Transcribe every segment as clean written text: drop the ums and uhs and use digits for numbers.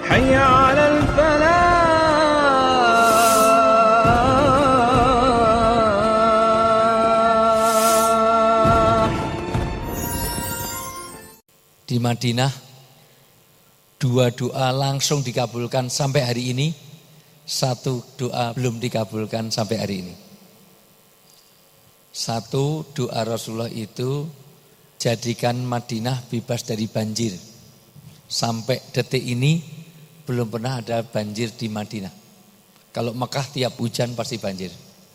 حي على الفلاح. Di Madinah, 2 doa langsung dikabulkan sampai hari ini, 1 doa belum dikabulkan sampai hari ini. 1 doa Rasulullah itu, jadikan Madinah bebas dari banjir. Sampai detik ini belum pernah ada banjir di Madinah. Kalau Mekah tiap hujan pasti banjir.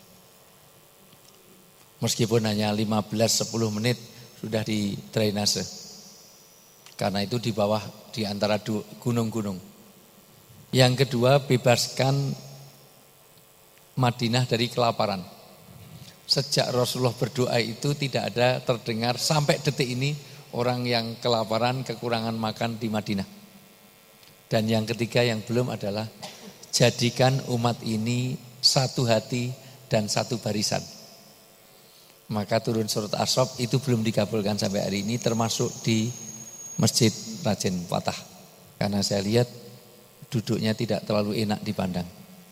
Meskipun hanya 15-10 menit sudah di drainase. Karena itu di bawah, di antara gunung-gunung. Yang kedua, bebaskan Madinah dari kelaparan. Sejak Rasulullah berdoa itu tidak ada terdengar sampai detik ini orang yang kelaparan, kekurangan makan di Madinah. Dan yang ketiga yang belum adalah jadikan umat ini satu hati dan satu barisan. Maka turun surat As-Saff itu belum dikabulkan sampai hari ini, termasuk di Masjid Rajen Fatah. Karena saya lihat duduknya tidak terlalu enak dipandang.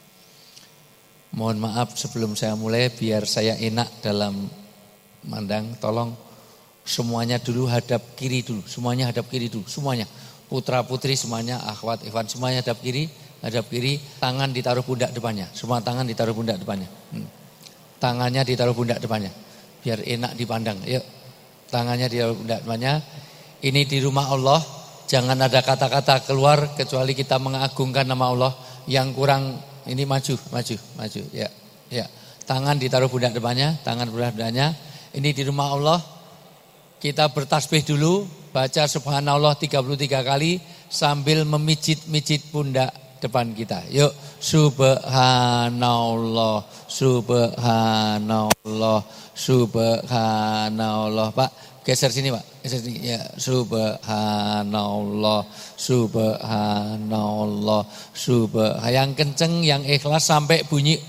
Mohon maaf sebelum saya mulai, biar saya enak dalam mandang, tolong semuanya dulu hadap kiri dulu. Semuanya hadap kiri dulu, semuanya. Putra putri semuanya, akhwat, ikhwan semuanya hadap kiri. Hadap kiri, tangan ditaruh pundak depannya. Semua tangan ditaruh pundak depannya. Tangannya ditaruh pundak depannya. Biar enak dipandang. Yuk, tangannya ditaruh pundak depannya. Ini di rumah Allah, jangan ada kata-kata keluar kecuali kita mengagungkan nama Allah. Yang kurang ini maju. Ya. Tangan ditaruh pundak depannya, tangan pundak depannya. Ini di rumah Allah. Kita bertasbih dulu, baca subhanallah 33 kali sambil memijit-mijit pundak depan kita. Yuk, subhanallah, subhanallah, subhanallah. Pak, geser sini Pak, geser sini. Ya, subhanallah, subhanallah, subhanallah. Yang kenceng, yang ikhlas sampai bunyi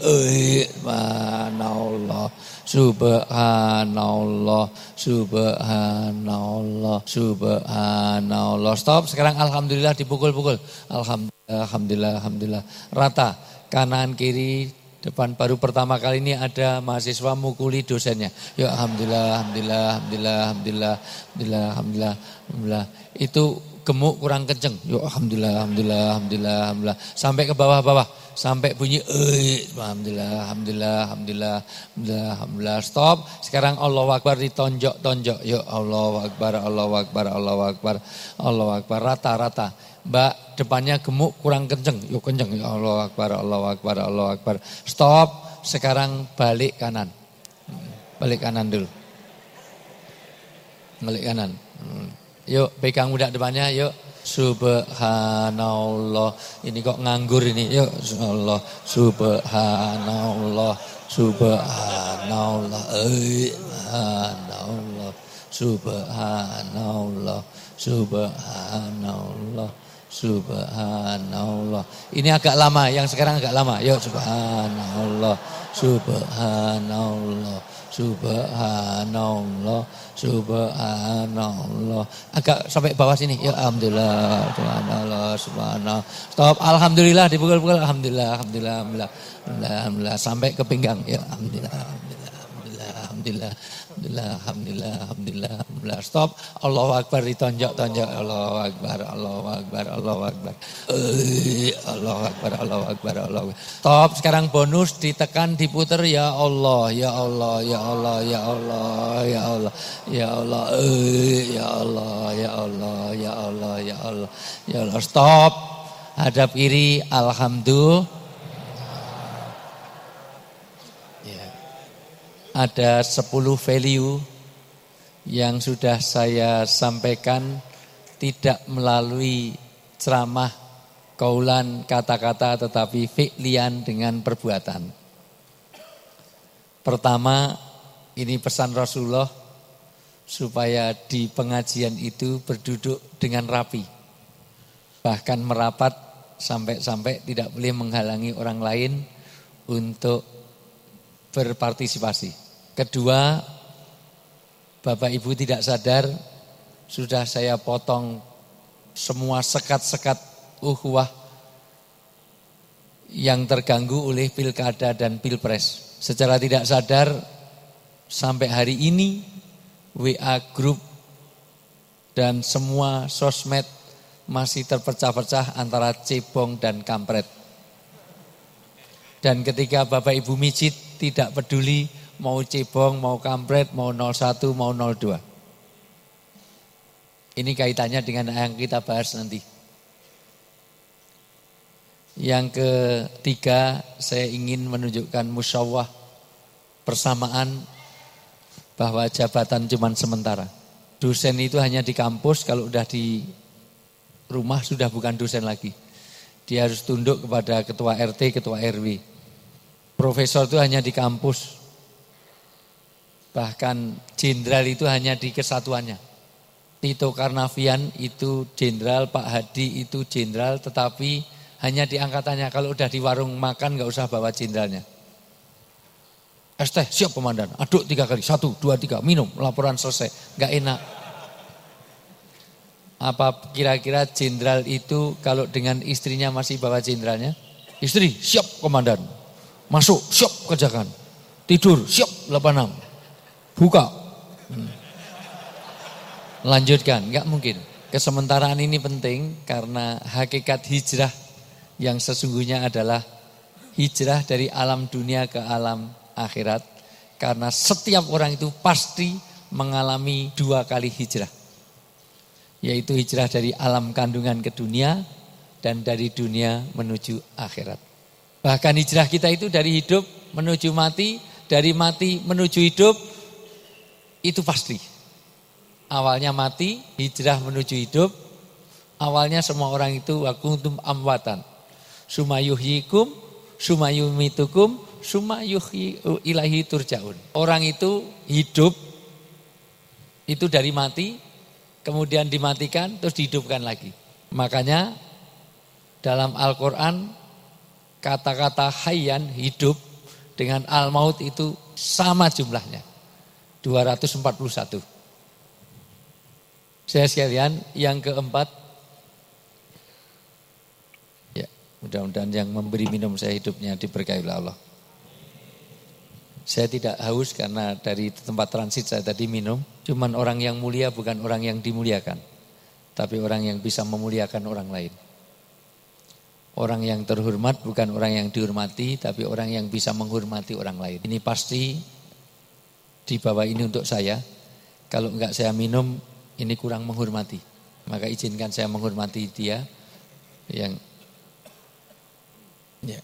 subhanallah, subhanallah, subhanallah, subhanallah. Stop, sekarang alhamdulillah dipukul-pukul. Alhamdulillah, alhamdulillah. Rata, kanan kiri. Depan baru pertama kali ini ada mahasiswa mukuli dosennya. Ya alhamdulillah, alhamdulillah, alhamdulillah, alhamdulillah, alhamdulillah, alhamdulillah, alhamdulillah. Itu gemuk kurang kenceng. Ya alhamdulillah, alhamdulillah, alhamdulillah, alhamdulillah. Sampai ke bawah-bawah, sampai bunyi alhamdulillah, alhamdulillah, alhamdulillah, alhamdulillah, alhamdulillah. Stop. Sekarang Allahu Akbar ditonjok-tonjok. Ya Allahu Akbar, Allahu Akbar, Allahu Akbar, Allahu Akbar. Rata-rata. Mbak, depannya gemuk kurang kenceng. Yuk kenceng. Ya Allah Akbar, Allah Akbar, Allah Akbar. Stop. Sekarang balik kanan. Balik kanan dulu. Balik kanan. Yuk pegang pundak depannya. Yuk. Subhanallah. Ini kok nganggur ini. Yuk. Allah. Subhanallah. Subhanallah. Subhanallah. Subhanallah. Subhanallah. Subhanallah. Ini agak lama, yang sekarang agak lama. Yuk subhanallah. Subhanallah. Subhanallah. Subhanallah. Agak sampai bawah sini. Ya alhamdulillah. Subhanallah. Subhanallah. Stop. Alhamdulillah dipukul-pukul. Alhamdulillah. Alhamdulillah. Alhamdulillah. Alhamdulillah. Sampai ke pinggang. Ya alhamdulillah. Alhamdulillah. Alhamdulillah. Alhamdulillah. Alhamdulillah, alhamdulillah, alhamdulillah, alhamdulillah. Stop. Allahu Akbar ditonjok-tonjok. Allahu Akbar, Allahu Akbar, Allahu Akbar. Allahu Akbar, Allahu Akbar, Allahu Akbar. Stop. Sekarang bonus ditekan, diputer. Ya Allah, ya Allah, ya Allah, ya Allah, ya Allah, ya Allah, ya Allah, ya Allah, ya Allah, ya Allah, ya Allah. Stop. Hadap kiri. Alhamdulillah. Ada 10 value yang sudah saya sampaikan tidak melalui ceramah, kaulan, kata-kata, tetapi fi'lian dengan perbuatan. Pertama, ini pesan Rasulullah supaya di pengajian itu berduduk dengan rapi. Bahkan merapat sampai-sampai tidak boleh menghalangi orang lain untuk berpartisipasi. Kedua, Bapak Ibu tidak sadar, sudah saya potong semua sekat-sekat ukhuwah yang terganggu oleh pilkada dan pilpres. Secara tidak sadar sampai hari ini WA group dan semua sosmed masih terpecah-pecah antara cebong dan kampret. Dan ketika Bapak Ibu micit tidak peduli mau cebong, mau kampret, mau 01, mau 02. Ini kaitannya dengan yang kita bahas nanti. Yang ketiga, saya ingin menunjukkan musyawah persamaan bahwa jabatan cuma sementara. Dosen itu hanya di kampus, kalau udah di rumah sudah bukan dosen lagi. Dia harus tunduk kepada ketua RT, ketua RW. Profesor itu hanya di kampus. Bahkan jenderal itu hanya di kesatuannya. Tito Karnavian itu jenderal, Pak Hadi itu jenderal, tetapi hanya di angkatannya. Kalau udah di warung makan gak usah bawa jenderalnya. Es teh siap komandan, aduk 3 kali, 1, 2, 3, minum, laporan selesai. Gak enak. Apa kira-kira jenderal itu kalau dengan istrinya masih bawa jenderalnya? Istri, siap komandan. Masuk, siap kerjakan. Tidur, siap 86. Buka. Lanjutkan, enggak mungkin. Kesementaraan ini penting karena hakikat hijrah yang sesungguhnya adalah hijrah dari alam dunia ke alam akhirat. Karena setiap orang itu pasti mengalami 2 kali hijrah. Yaitu hijrah dari alam kandungan ke dunia dan dari dunia menuju akhirat. Bahkan hijrah kita itu dari hidup menuju mati, dari mati menuju hidup, itu pasti. Awalnya mati, hijrah menuju hidup, awalnya semua orang itu wa kuntum amwatan. Summa yuhyikum, summa yumitukum, summa yuhyi ilahi turja'un. Orang itu hidup, itu dari mati, kemudian dimatikan, terus dihidupkan lagi. Makanya dalam Al-Quran kata-kata hayyan, hidup, dengan al-maut itu sama jumlahnya. 241. Saya sekalian, yang keempat, ya mudah-mudahan yang memberi minum saya hidupnya diberkahi oleh Allah. Saya tidak haus karena dari tempat transit saya tadi minum. Cuman orang yang mulia bukan orang yang dimuliakan. Tapi orang yang bisa memuliakan orang lain. Orang yang terhormat bukan orang yang dihormati. Tapi orang yang bisa menghormati orang lain. Ini pasti di bawah ini untuk saya. Kalau enggak saya minum, ini kurang menghormati. Maka izinkan saya menghormati dia yang ya.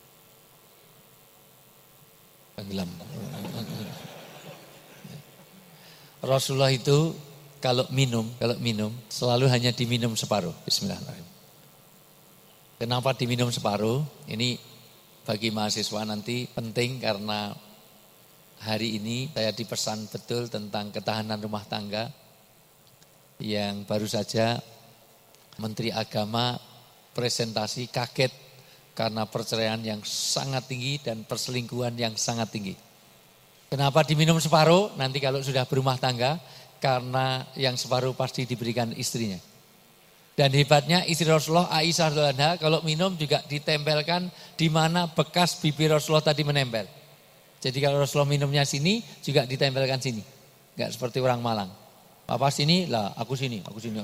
Tenggelam. Rasulullah itu kalau minum selalu hanya diminum separuh. Bismillahirrahmanirrahim. Kenapa diminum separuh? Ini bagi mahasiswa nanti penting karena hari ini saya dipesan betul tentang ketahanan rumah tangga yang baru saja Menteri Agama presentasi kaget karena perceraian yang sangat tinggi dan perselingkuhan yang sangat tinggi. Kenapa diminum separuh? Nanti kalau sudah berumah tangga, karena yang separuh pasti diberikan istrinya. Dan hebatnya istri Rasulullah Aisyah radhiyallahu anha kalau minum juga ditempelkan di mana bekas bibir Rasulullah tadi menempel. Jadi kalau Rasulullah minumnya sini juga ditempelkan sini. Enggak seperti orang Malang. Papa sini lah, aku sini.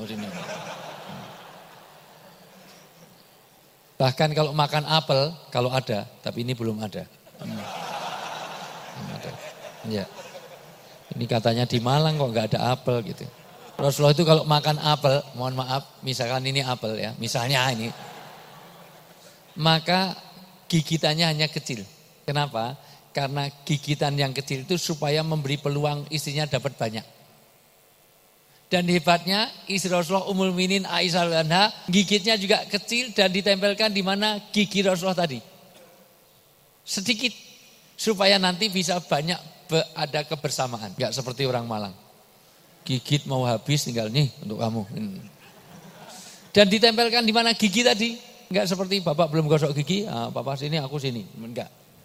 Bahkan kalau makan apel, kalau ada, tapi ini belum ada. Ya. Ini katanya di Malang kok nggak ada apel gitu. Rasulullah itu kalau makan apel, mohon maaf, misalkan ini apel ya, misalnya ini, maka gigitannya hanya kecil. Kenapa? Karena gigitan yang kecil itu supaya memberi peluang istrinya dapat banyak. Dan hebatnya istri Rasulullah Ummul Mukminin Aisyah radhiyallahu anha gigitnya juga kecil dan ditempelkan di mana gigi Rasulullah tadi. Sedikit supaya nanti bisa banyak ada kebersamaan. Enggak seperti orang Malang. Gigit mau habis tinggal nih untuk kamu. Dan ditempelkan di mana gigi tadi. Enggak seperti bapak belum gosok gigi, bapak sini aku sini. Enggak.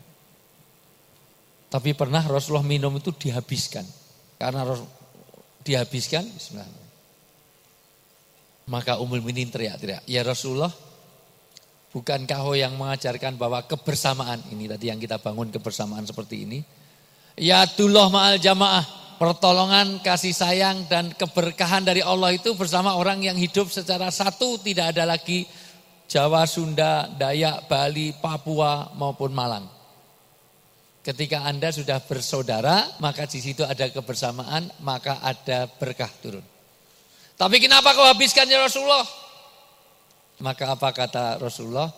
Tapi pernah Rasulullah minum itu dihabiskan. Karena dihabiskan, bismillah. Maka Ummul Mukminin teriak-teriak, ya Rasulullah, Bukankah yang mengajarkan bahwa kebersamaan, ini tadi yang kita bangun kebersamaan seperti ini. Yadullah ma'al jamaah, pertolongan, kasih sayang dan keberkahan dari Allah itu bersama orang yang hidup secara satu, tidak ada lagi Jawa, Sunda, Dayak, Bali, Papua maupun Malang. Ketika Anda sudah bersaudara, maka di situ ada kebersamaan, maka ada berkah turun. Tapi kenapa kau habiskan ya Rasulullah? Maka apa kata Rasulullah?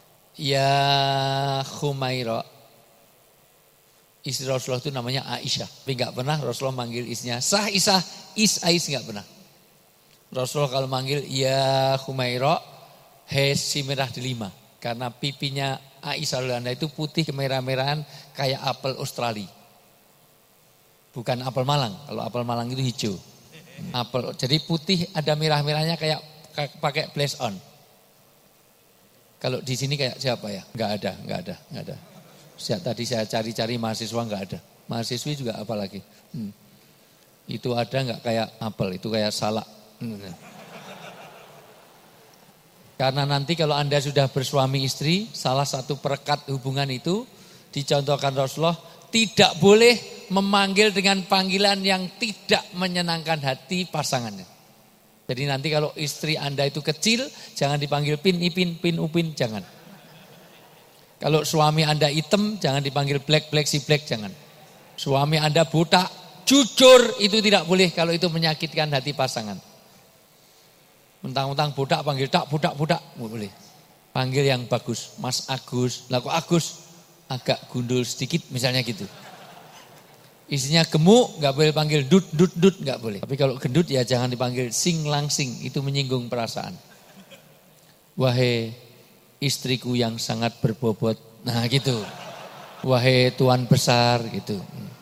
Ya Khumaira. Istri Rasulullah itu namanya Aisyah. Tapi enggak pernah Rasulullah manggil istrinya Sah Isah, Ais enggak pernah. Rasulullah kalau manggil ya Khumaira, he si merah delima. Karena pipinya Aisyah radhiyallahu itu putih kemerah-merahan kayak apel Australia. Bukan apel Malang. Kalau apel Malang itu hijau. Apel, jadi putih ada merah-merahnya kayak pakai blaze on. Kalau di sini kayak siapa ya? Enggak ada. Tadi saya cari-cari mahasiswa enggak ada. Mahasiswi juga apalagi. Itu ada enggak kayak apel, itu kayak salak. Karena nanti kalau Anda sudah bersuami istri, salah satu perekat hubungan itu dicontohkan Rasulullah, tidak boleh memanggil dengan panggilan yang tidak menyenangkan hati pasangannya. Jadi nanti kalau istri Anda itu kecil, jangan dipanggil pin, ipin, pin, upin, jangan. Kalau suami Anda hitam, jangan dipanggil black, si black, jangan. Suami Anda botak, jujur, itu tidak boleh kalau itu menyakitkan hati pasangan. Mentang-mentang botak, panggil tak, botak, boleh. Panggil yang bagus, Mas Agus, lah kok Agus, agak gundul sedikit misalnya gitu. Istrinya gemuk, gak boleh panggil dut, gak boleh. Tapi kalau gendut ya jangan dipanggil sing langsing, itu menyinggung perasaan. Wahai istriku yang sangat berbobot, nah gitu. Wahai tuan besar, gitu.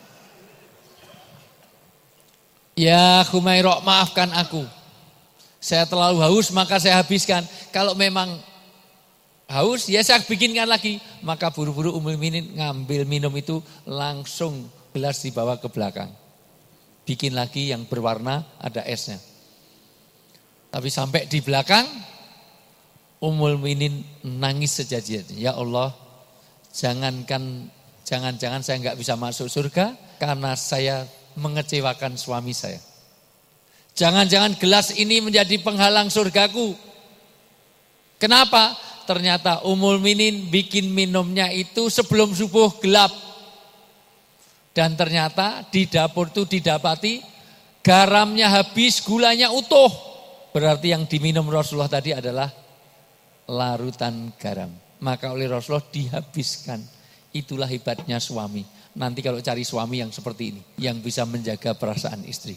Ya Khumairah, maafkan aku. Saya terlalu haus maka saya habiskan. Kalau memang haus ya saya bikinkan lagi. Maka buru-buru Ummul Mukminin ngambil minum itu langsung gelas dibawa ke belakang. Bikin lagi yang berwarna ada esnya. Tapi sampai di belakang Ummul Mukminin nangis sejadi-jadinya. Ya Allah, jangan-jangan saya enggak bisa masuk surga karena saya mengecewakan suami saya. Jangan-jangan gelas ini menjadi penghalang surgaku. Kenapa? Ternyata Ummul Mukminin bikin minumnya itu sebelum subuh gelap. Dan ternyata di dapur itu didapati garamnya habis, gulanya utuh. Berarti yang diminum Rasulullah tadi adalah larutan garam. Maka oleh Rasulullah dihabiskan. Itulah hebatnya suami. Nanti kalau cari suami yang seperti ini, yang bisa menjaga perasaan istri.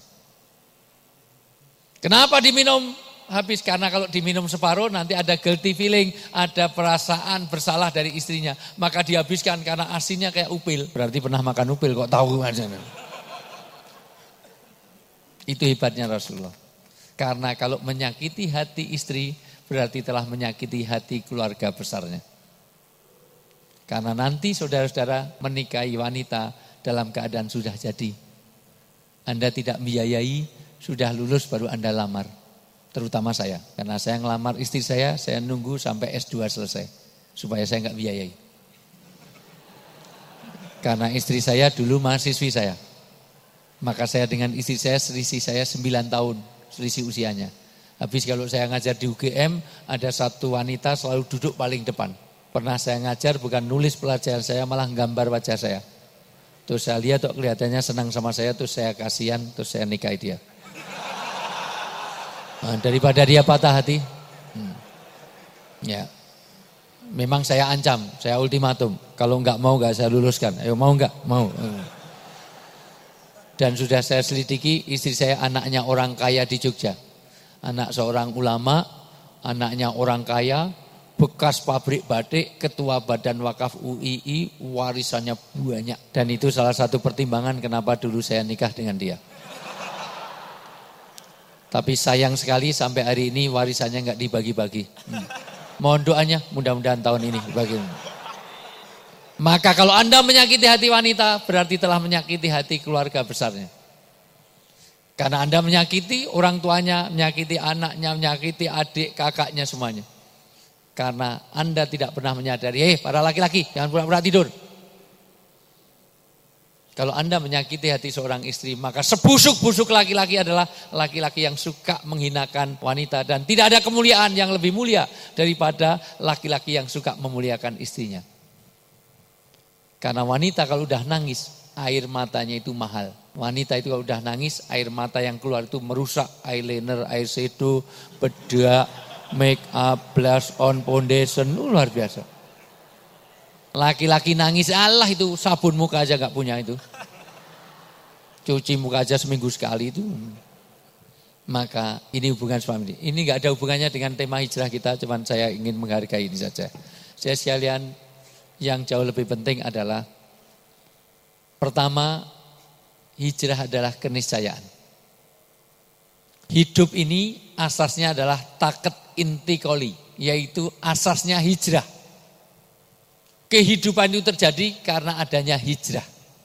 Kenapa diminum habis? Karena kalau diminum separuh nanti ada guilty feeling, ada perasaan bersalah dari istrinya. Maka dihabiskan karena asinnya kayak upil. Berarti pernah makan upil kok tahu aja. Itu hebatnya Rasulullah. Karena kalau menyakiti hati istri berarti telah menyakiti hati keluarga besarnya. Karena nanti saudara-saudara menikahi wanita dalam keadaan sudah jadi. Anda tidak membiayai, sudah lulus baru Anda lamar. Terutama saya. Karena saya ngelamar istri saya nunggu sampai S2 selesai. Supaya saya enggak biayai. Karena istri saya dulu mahasiswi saya. Maka saya dengan istri saya selisih saya 9 tahun. Selisih usianya. Habis kalau saya ngajar di UGM, ada satu wanita selalu duduk paling depan. Pernah saya ngajar bukan nulis pelajaran saya, malah gambar wajah saya. Terus saya lihat kok kelihatannya senang sama saya, terus saya kasihan, terus saya nikahi dia. Nah, daripada dia patah hati, ya, memang saya ancam, saya ultimatum. Kalau enggak mau enggak saya luluskan. Ayo mau enggak? Mau. Dan sudah saya selidiki, istri saya anaknya orang kaya di Jogja. Anak seorang ulama, anaknya orang kaya, bekas pabrik batik, ketua badan wakaf UII, warisannya banyak. Dan itu salah satu pertimbangan kenapa dulu saya nikah dengan dia. Tapi sayang sekali sampai hari ini warisannya enggak dibagi-bagi. Mohon doanya mudah-mudahan tahun ini dibagi. Maka kalau Anda menyakiti hati wanita berarti telah menyakiti hati keluarga besarnya. Karena Anda menyakiti orang tuanya, menyakiti anaknya, menyakiti adik, kakaknya semuanya. Karena Anda tidak pernah menyadari, para laki-laki jangan pura-pura tidur. Kalau Anda menyakiti hati seorang istri, maka sebusuk-busuk laki-laki adalah laki-laki yang suka menghinakan wanita. Dan tidak ada kemuliaan yang lebih mulia daripada laki-laki yang suka memuliakan istrinya. Karena wanita kalau udah nangis, air matanya itu mahal. Wanita itu kalau udah nangis, air mata yang keluar itu merusak eyeliner, eyeshadow, bedak, make up, blush on, foundation, luar biasa. Laki-laki nangis, Allah itu sabun muka aja gak punya itu. Cuci muka aja seminggu sekali itu. Maka ini hubungan suami. Ini gak ada hubungannya dengan tema hijrah kita, cuman saya ingin menghargai ini saja. Saya sekalian, yang jauh lebih penting adalah, pertama, hijrah adalah keniscayaan. Hidup ini asasnya adalah taket intikoli, yaitu asasnya hijrah. Kehidupan itu terjadi karena adanya hijrah.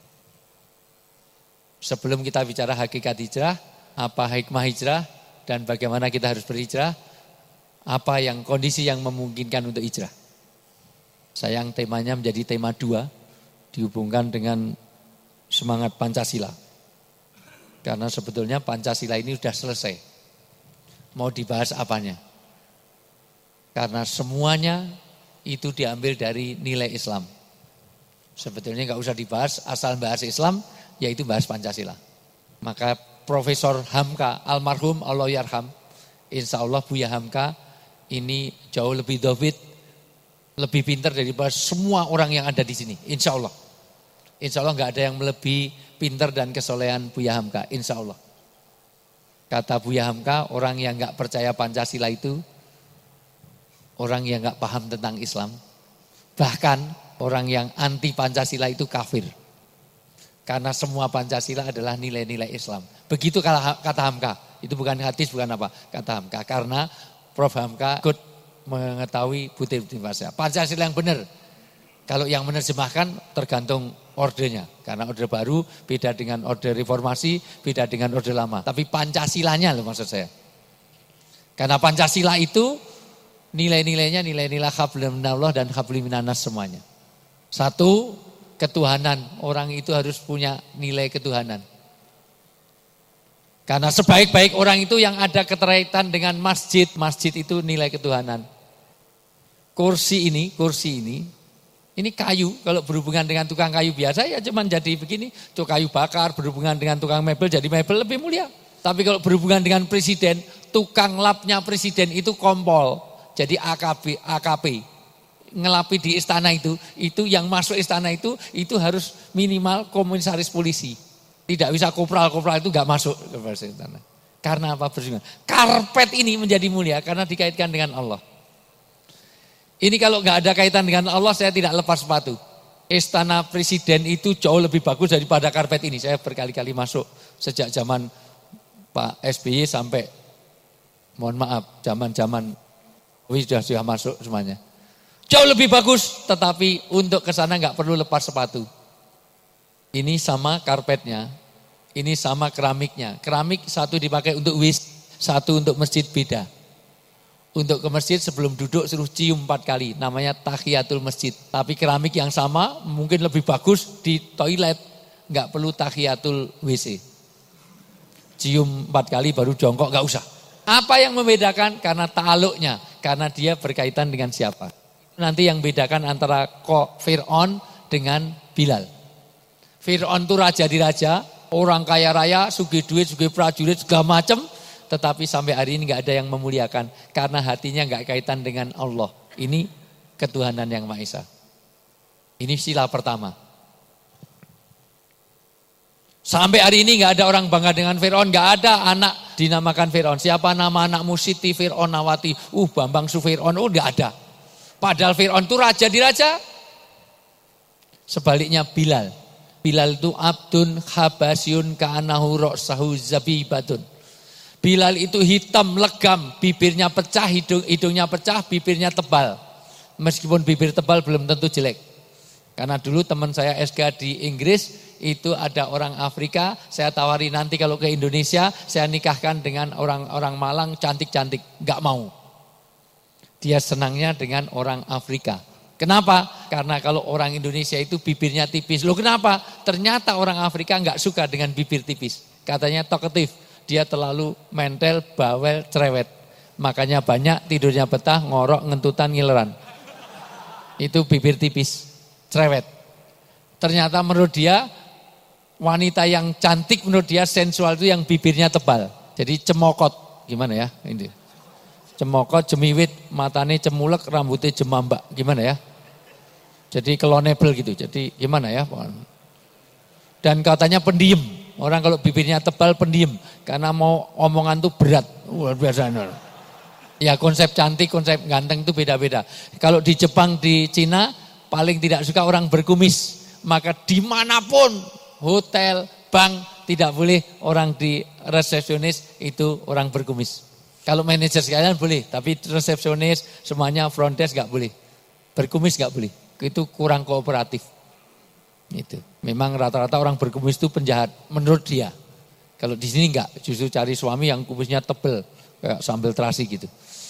Sebelum kita bicara hakikat hijrah, apa hikmah hijrah, dan bagaimana kita harus berhijrah, apa yang kondisi yang memungkinkan untuk hijrah. Sayang temanya menjadi tema 2, dihubungkan dengan semangat Pancasila. Karena sebetulnya Pancasila ini sudah selesai. Mau dibahas apanya? Karena semuanya itu diambil dari nilai Islam. Sebetulnya nggak usah dibahas, asal bahas Islam, yaitu bahas Pancasila. Maka Profesor Hamka, almarhum Allah yarham, insya Allah Buya Hamka ini jauh lebih dobit, lebih pintar daripada semua orang yang ada di sini. Insya Allah. Insya Allah nggak ada yang melebihi pintar dan kesolehan Buya Hamka, insya Allah. Kata Buya Hamka, orang yang nggak percaya Pancasila itu orang yang nggak paham tentang Islam. Bahkan orang yang anti Pancasila itu kafir. Karena semua Pancasila adalah nilai-nilai Islam. Begitu kata Hamka. Itu bukan hadis, bukan apa. Kata Hamka. Karena Prof. Hamka ikut mengetahui butir-butir Pancasila. Pancasila yang benar. Kalau yang menerjemahkan tergantung ordernya. Karena order baru beda dengan order reformasi, beda dengan order lama. Tapi Pancasilanya loh maksud saya. Karena Pancasila itu nilai-nilainya nilai-nilai hablum minallah dan hablum minanas semuanya. Satu, ketuhanan. Orang itu harus punya nilai ketuhanan. Karena sebaik-baik orang itu yang ada keterkaitan dengan masjid. Masjid itu nilai ketuhanan. Kursi ini kayu. Kalau berhubungan dengan tukang kayu biasa ya cuman jadi begini. Itu kayu bakar, berhubungan dengan tukang mebel jadi mebel lebih mulia. Tapi kalau berhubungan dengan presiden, tukang lapnya presiden itu kompol. Jadi AKP, ngelapi di istana itu yang masuk istana itu harus minimal komisaris polisi. Tidak bisa kopral itu gak masuk ke istana. Karena apa? Karpet ini menjadi mulia karena dikaitkan dengan Allah. Ini kalau gak ada kaitan dengan Allah saya tidak lepas sepatu. Istana presiden itu jauh lebih bagus daripada karpet ini. Saya berkali-kali masuk sejak zaman Pak SBY sampai, mohon maaf, zaman sudah masuk semuanya. Jauh lebih bagus, tetapi untuk ke sana nggak perlu lepas sepatu. Ini sama karpetnya, ini sama keramiknya. Keramik satu dipakai untuk wis, satu untuk masjid beda. Untuk ke masjid sebelum duduk suruh cium 4 kali, namanya tahiyatul masjid. Tapi keramik yang sama mungkin lebih bagus di toilet, nggak perlu tahiyatul WC. Cium 4 kali baru jongkok, nggak usah. Apa yang membedakan? Karena ta'aluknya, karena dia berkaitan dengan siapa. Nanti yang bedakan antara Fir'aun dengan Bilal. Fir'aun itu raja di raja, orang kaya raya, sugih duit, sugih prajurit, segala macam. Tetapi sampai hari ini gak ada yang memuliakan. Karena hatinya gak kaitan dengan Allah. Ini ketuhanan yang Maha Esa. Ini sila pertama. Sampai hari ini gak ada orang bangga dengan Fir'aun, gak ada anak dinamakan Fir'aun. Siapa nama anakmu? Siti Fir'aun Nawati. Bambang Su Fir'aun, gak ada. Padahal Fir'aun itu raja di raja. Sebaliknya Bilal. Bilal itu abdun habasyun ka'anahu ro'sahu zabibatun. Bilal itu hitam, legam, bibirnya pecah, hidungnya pecah, bibirnya tebal. Meskipun bibir tebal belum tentu jelek. Karena dulu teman saya SK di Inggris, itu ada orang Afrika, saya tawari nanti kalau ke Indonesia, saya nikahkan dengan orang-orang Malang cantik-cantik, gak mau. Dia senangnya dengan orang Afrika. Kenapa? Karena kalau orang Indonesia itu bibirnya tipis. Loh kenapa? Ternyata orang Afrika nggak suka dengan bibir tipis. Katanya talkative. Dia terlalu mentel, bawel, cerewet. Makanya banyak tidurnya betah, ngorok, ngentutan, ngileran. Itu bibir tipis, cerewet. Ternyata menurut dia wanita yang cantik menurut dia sensual itu yang bibirnya tebal. Jadi cemokot, gimana ya ini? Cemokot, jemiwit, matanya cemulek, rambutnya jemambak, gimana ya? Jadi kelonebel gitu. Jadi gimana ya? Dan katanya pendiam. Orang kalau bibirnya tebal pendiam karena mau omongan tuh berat. Luar biasa. Ya konsep cantik, konsep ganteng itu beda-beda. Kalau di Jepang, di Cina paling tidak suka orang berkumis. Maka dimanapun hotel, bank tidak boleh orang di resepsionis itu orang berkumis. Kalau manajer sekalian boleh, tapi resepsionis semuanya front desk gak boleh. Berkumis gak boleh, itu kurang kooperatif. Itu. Memang rata-rata orang berkumis itu penjahat menurut dia. Kalau di sini enggak, justru cari suami yang kumisnya tebel kayak sambal terasi gitu.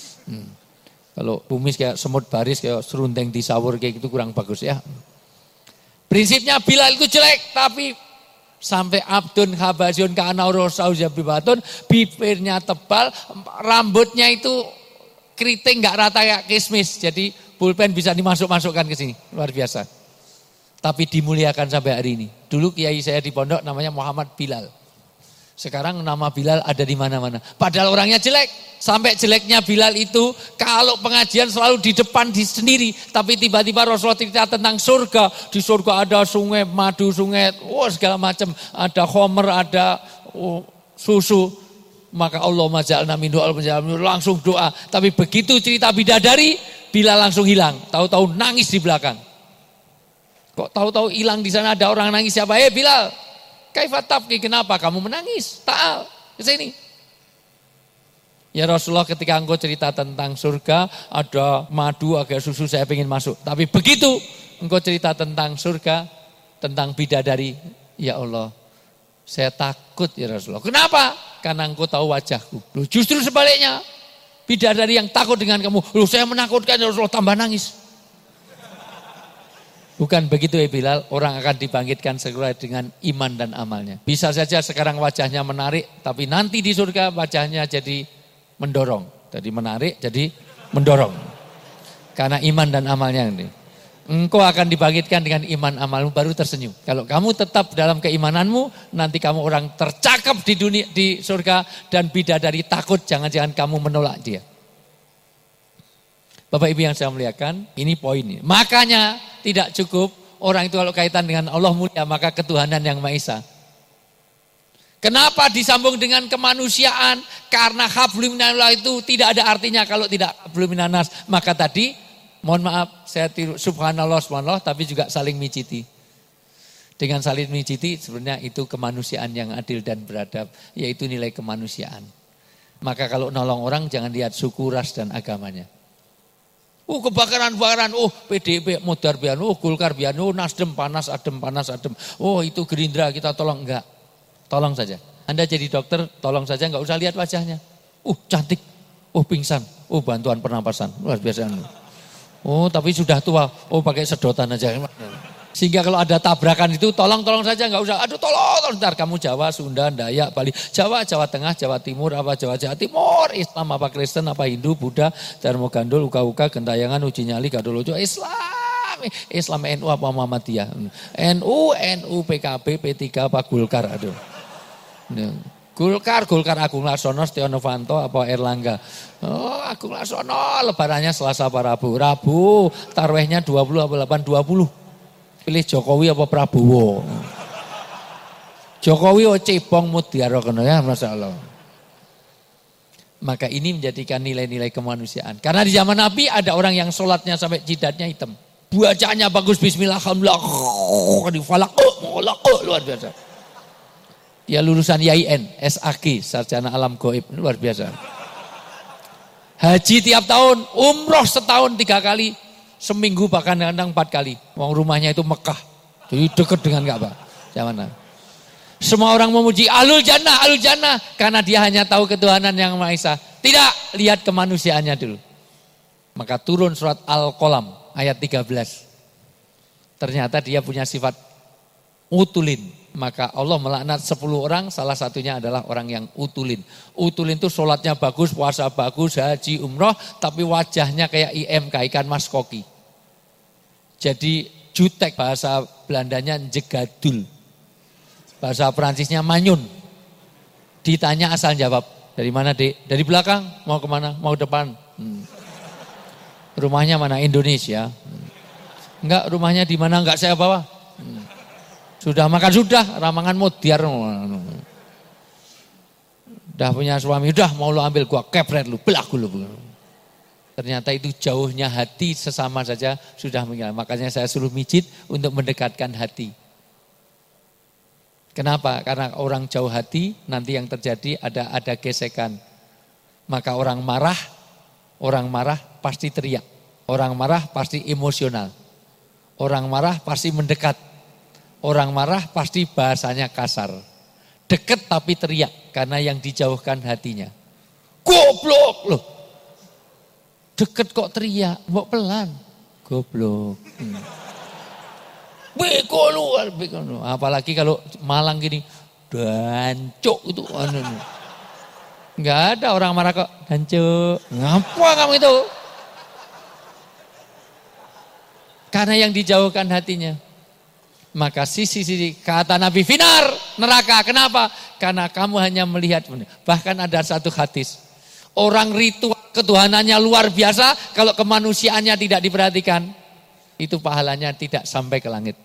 Kalau kumis kayak semut baris kayak serundeng disawur kayak gitu kurang bagus ya. Prinsipnya Bilal itu jelek, tapi sampai Abdun Habasyun Ka'anauro Sauzabibatun, bibirnya tebal, rambutnya itu keriting enggak rata kayak kismis. Jadi pulpen bisa dimasuk-masukkan ke sini, luar biasa. Tapi dimuliakan sampai hari ini. Dulu kiai saya di pondok namanya Muhammad Bilal. Sekarang nama Bilal ada di mana-mana. Padahal orangnya jelek. Sampai jeleknya Bilal itu kalau pengajian selalu di depan di sendiri. Tapi tiba-tiba Rasulullah cerita tentang surga. Di surga ada sungai madu, sungai segala macam. Ada khomer, ada susu. Maka Allah maja'alna min doa, langsung doa. Tapi begitu cerita bidadari, Bilal langsung hilang. Tahu-tahu nangis di belakang. Kok tahu-tahu hilang di sana ada orang nangis siapa? Bilal, kaifa tabki, kenapa kamu menangis? Ta'al, ke sini. Ya Rasulullah, ketika engkau cerita tentang surga, ada madu, ada susu, saya ingin masuk. Tapi begitu engkau cerita tentang surga, tentang bidadari, ya Allah, saya takut ya Rasulullah. Kenapa? Karena engkau tahu wajahku. Loh, justru sebaliknya, bidadari yang takut dengan kamu. Loh, saya menakutkan ya Rasulullah, tambah nangis. Bukan begitu ya Bilal, orang akan dibangkitkan sesuai dengan iman dan amalnya. Bisa saja sekarang wajahnya menarik, tapi nanti di surga wajahnya jadi mendorong. Jadi menarik, jadi mendorong. Karena iman dan amalnya ini. Engkau akan dibangkitkan dengan iman amalmu baru tersenyum. Kalau kamu tetap dalam keimananmu, nanti kamu orang tercakap di dunia, di surga, dan bidadari takut jangan-jangan kamu menolak dia. Bapak Ibu yang saya muliakan, ini poinnya. Makanya tidak cukup orang itu kalau kaitan dengan Allah mulia, maka ketuhanan yang Maha Esa. Kenapa disambung dengan kemanusiaan? Karena hablum minallah itu tidak ada artinya kalau tidak hablum minanas. Maka tadi, mohon maaf, saya tiru subhanallah, subhanallah, tapi juga saling miciti. Dengan saling miciti sebenarnya itu kemanusiaan yang adil dan beradab, yaitu nilai kemanusiaan. Maka kalau nolong orang jangan lihat suku, ras, dan agamanya. Kebakaran-bakaran, PDIP, Mudarbian, Golkar Bian, Nasdem panas adem, itu Gerindra kita tolong, enggak. Tolong saja. Anda jadi dokter, tolong saja, enggak usah lihat wajahnya. Cantik, pingsan, bantuan pernapasan, luar biasa. Tapi sudah tua, pakai sedotan aja. Sehingga kalau ada tabrakan itu tolong saja, enggak usah. Aduh tolong, ntar kamu Jawa, Sunda, Dayak, Bali, Jawa Tengah, Jawa Timur, apa Jawa Timur, Islam apa Kristen, apa Hindu, Buddha, Dharma Gandul, Uka-Uka, Gentayangan, Uji Nyali, Gadolojo, Islam NU apa Muhammadiyah, NU, PKB, P3 apa Golkar, aduh. Golkar Agung Laksono, Setia Novanto, apa Erlangga. Agung Laksono, lebarannya Selasa apa Rabu, tarwehnya 20 apa 20. Pilih Jokowi apa Prabowo. Jokowi cebong mutiara kena ya, Masya Allah. Maka ini menjadikan nilai-nilai kemanusiaan. Karena di zaman Nabi ada orang yang sholatnya sampai jidatnya hitam. Bacaannya bagus, bismillah, alhamdulillah, difalak, luar biasa. Dia lulusan YIN, SAG, Sarjana Alam Gaib, luar biasa. Haji tiap tahun, umroh setahun 3 kali. Seminggu bahkan kadang 4 kali. Wong rumahnya itu Mekah. Jadi dekat dengan Ka'bah. Zaman Nabi. Semua orang memuji Ahlul Jannah. Karena dia hanya tahu ketuhanan yang Maha Esa. Tidak, lihat kemanusiaannya dulu. Maka turun surat Al-Qalam ayat 13. Ternyata dia punya sifat utulin. Maka Allah melaknat 10 orang, salah satunya adalah orang yang utulin. Utulin itu sholatnya bagus, puasa bagus, haji, umroh, tapi wajahnya kayak IMK, ikan mas koki. Jadi jutek, bahasa Belandanya jegadul. Bahasa Perancisnya manyun. Ditanya asal jawab. Dari mana dek? Dari belakang, mau kemana? Mau depan. Rumahnya mana? Indonesia. Enggak, rumahnya di mana? Enggak, saya bawa. Sudah makan? Sudah, ramangan modiar. Udah punya suami, udah mau lo ambil, gua kepret lu, belaku lu. Ternyata itu jauhnya hati sesama saja sudah mengilang. Makanya saya suruh mijit untuk mendekatkan hati. Kenapa? Karena orang jauh hati, nanti yang terjadi ada gesekan. Maka orang marah pasti teriak. Orang marah pasti emosional. Orang marah pasti mendekat. Orang marah pasti bahasanya kasar. Deket tapi teriak karena yang dijauhkan hatinya. Goblok loh. Deket kok teriak, mbok pelan. Goblok. Beko lu. Apalagi kalau Malang gini, dancuk itu. Enggak ada orang marah kok, dancuk. Ngapa kamu itu? Karena yang dijauhkan hatinya. Maka sisi kata Nabi finar neraka. Kenapa? Karena kamu hanya melihat. Bahkan ada satu hadis. Orang ritual ketuhanannya luar biasa. Kalau kemanusiaannya tidak diperhatikan. Itu pahalanya tidak sampai ke langit.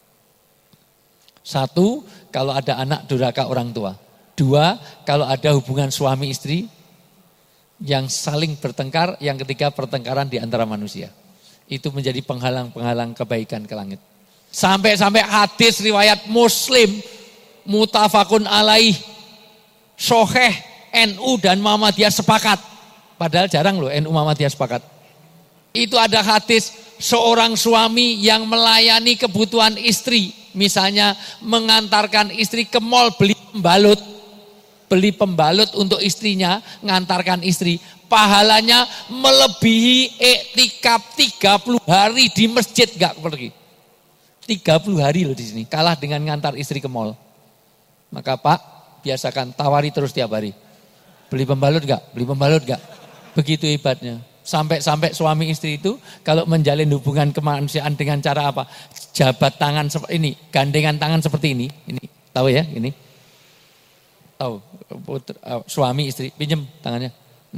1, kalau ada anak durhaka orang tua. 2, kalau ada hubungan suami istri yang saling bertengkar. Yang ketiga pertengkaran di antara manusia. Itu menjadi penghalang-penghalang kebaikan ke langit. Sampai hadis riwayat Muslim mutafakun alaih Soheh NU dan Muhammadiyah sepakat. Padahal jarang loh NU Muhammadiyah sepakat. Itu ada hadis seorang suami yang melayani kebutuhan istri. Misalnya mengantarkan istri ke mall beli pembalut untuk istrinya, ngantarkan istri. Pahalanya melebihi iktikaf 30 hari di masjid gak pergi. 30 hari loh di sini, kalah dengan ngantar istri ke mall. Maka Pak, biasakan tawari terus tiap hari. Beli pembalut gak? Beli pembalut gak? Begitu hebatnya. Sampai suami istri itu kalau menjalin hubungan kemanusiaan dengan cara apa? Jabat tangan seperti ini, gandengan tangan seperti ini. Ini tahu ya, ini. Tahu, suami istri pinjem tangannya.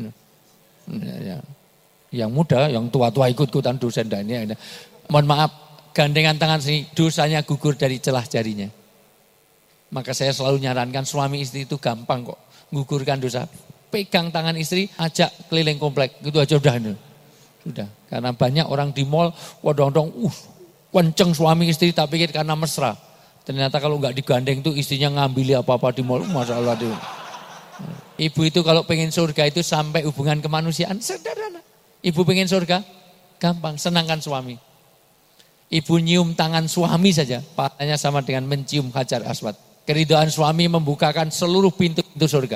Yang muda, yang tua-tua ikut-ikutan dosen dan ini. Mohon maaf. Gandengan tangan sini dosanya gugur dari celah jarinya. Maka saya selalu nyarankan suami istri itu gampang kok gugurkan dosa. Pegang tangan istri, ajak keliling komplek, gitu aja udah. Sudah. Karena banyak orang di mall, wadong-wadong, kenceng suami istri tak pikir karena mesra. Ternyata kalau nggak digandeng tuh istrinya ngambil apa-apa di mall, masalah dia. Ibu itu kalau pengen surga itu sampai hubungan kemanusiaan sederhana. Ibu pengen surga, gampang, senangkan suami. Ibu nyium tangan suami saja, pahalanya sama dengan mencium Hajar Aswad. Keridhaan suami membukakan seluruh pintu-pintu surga.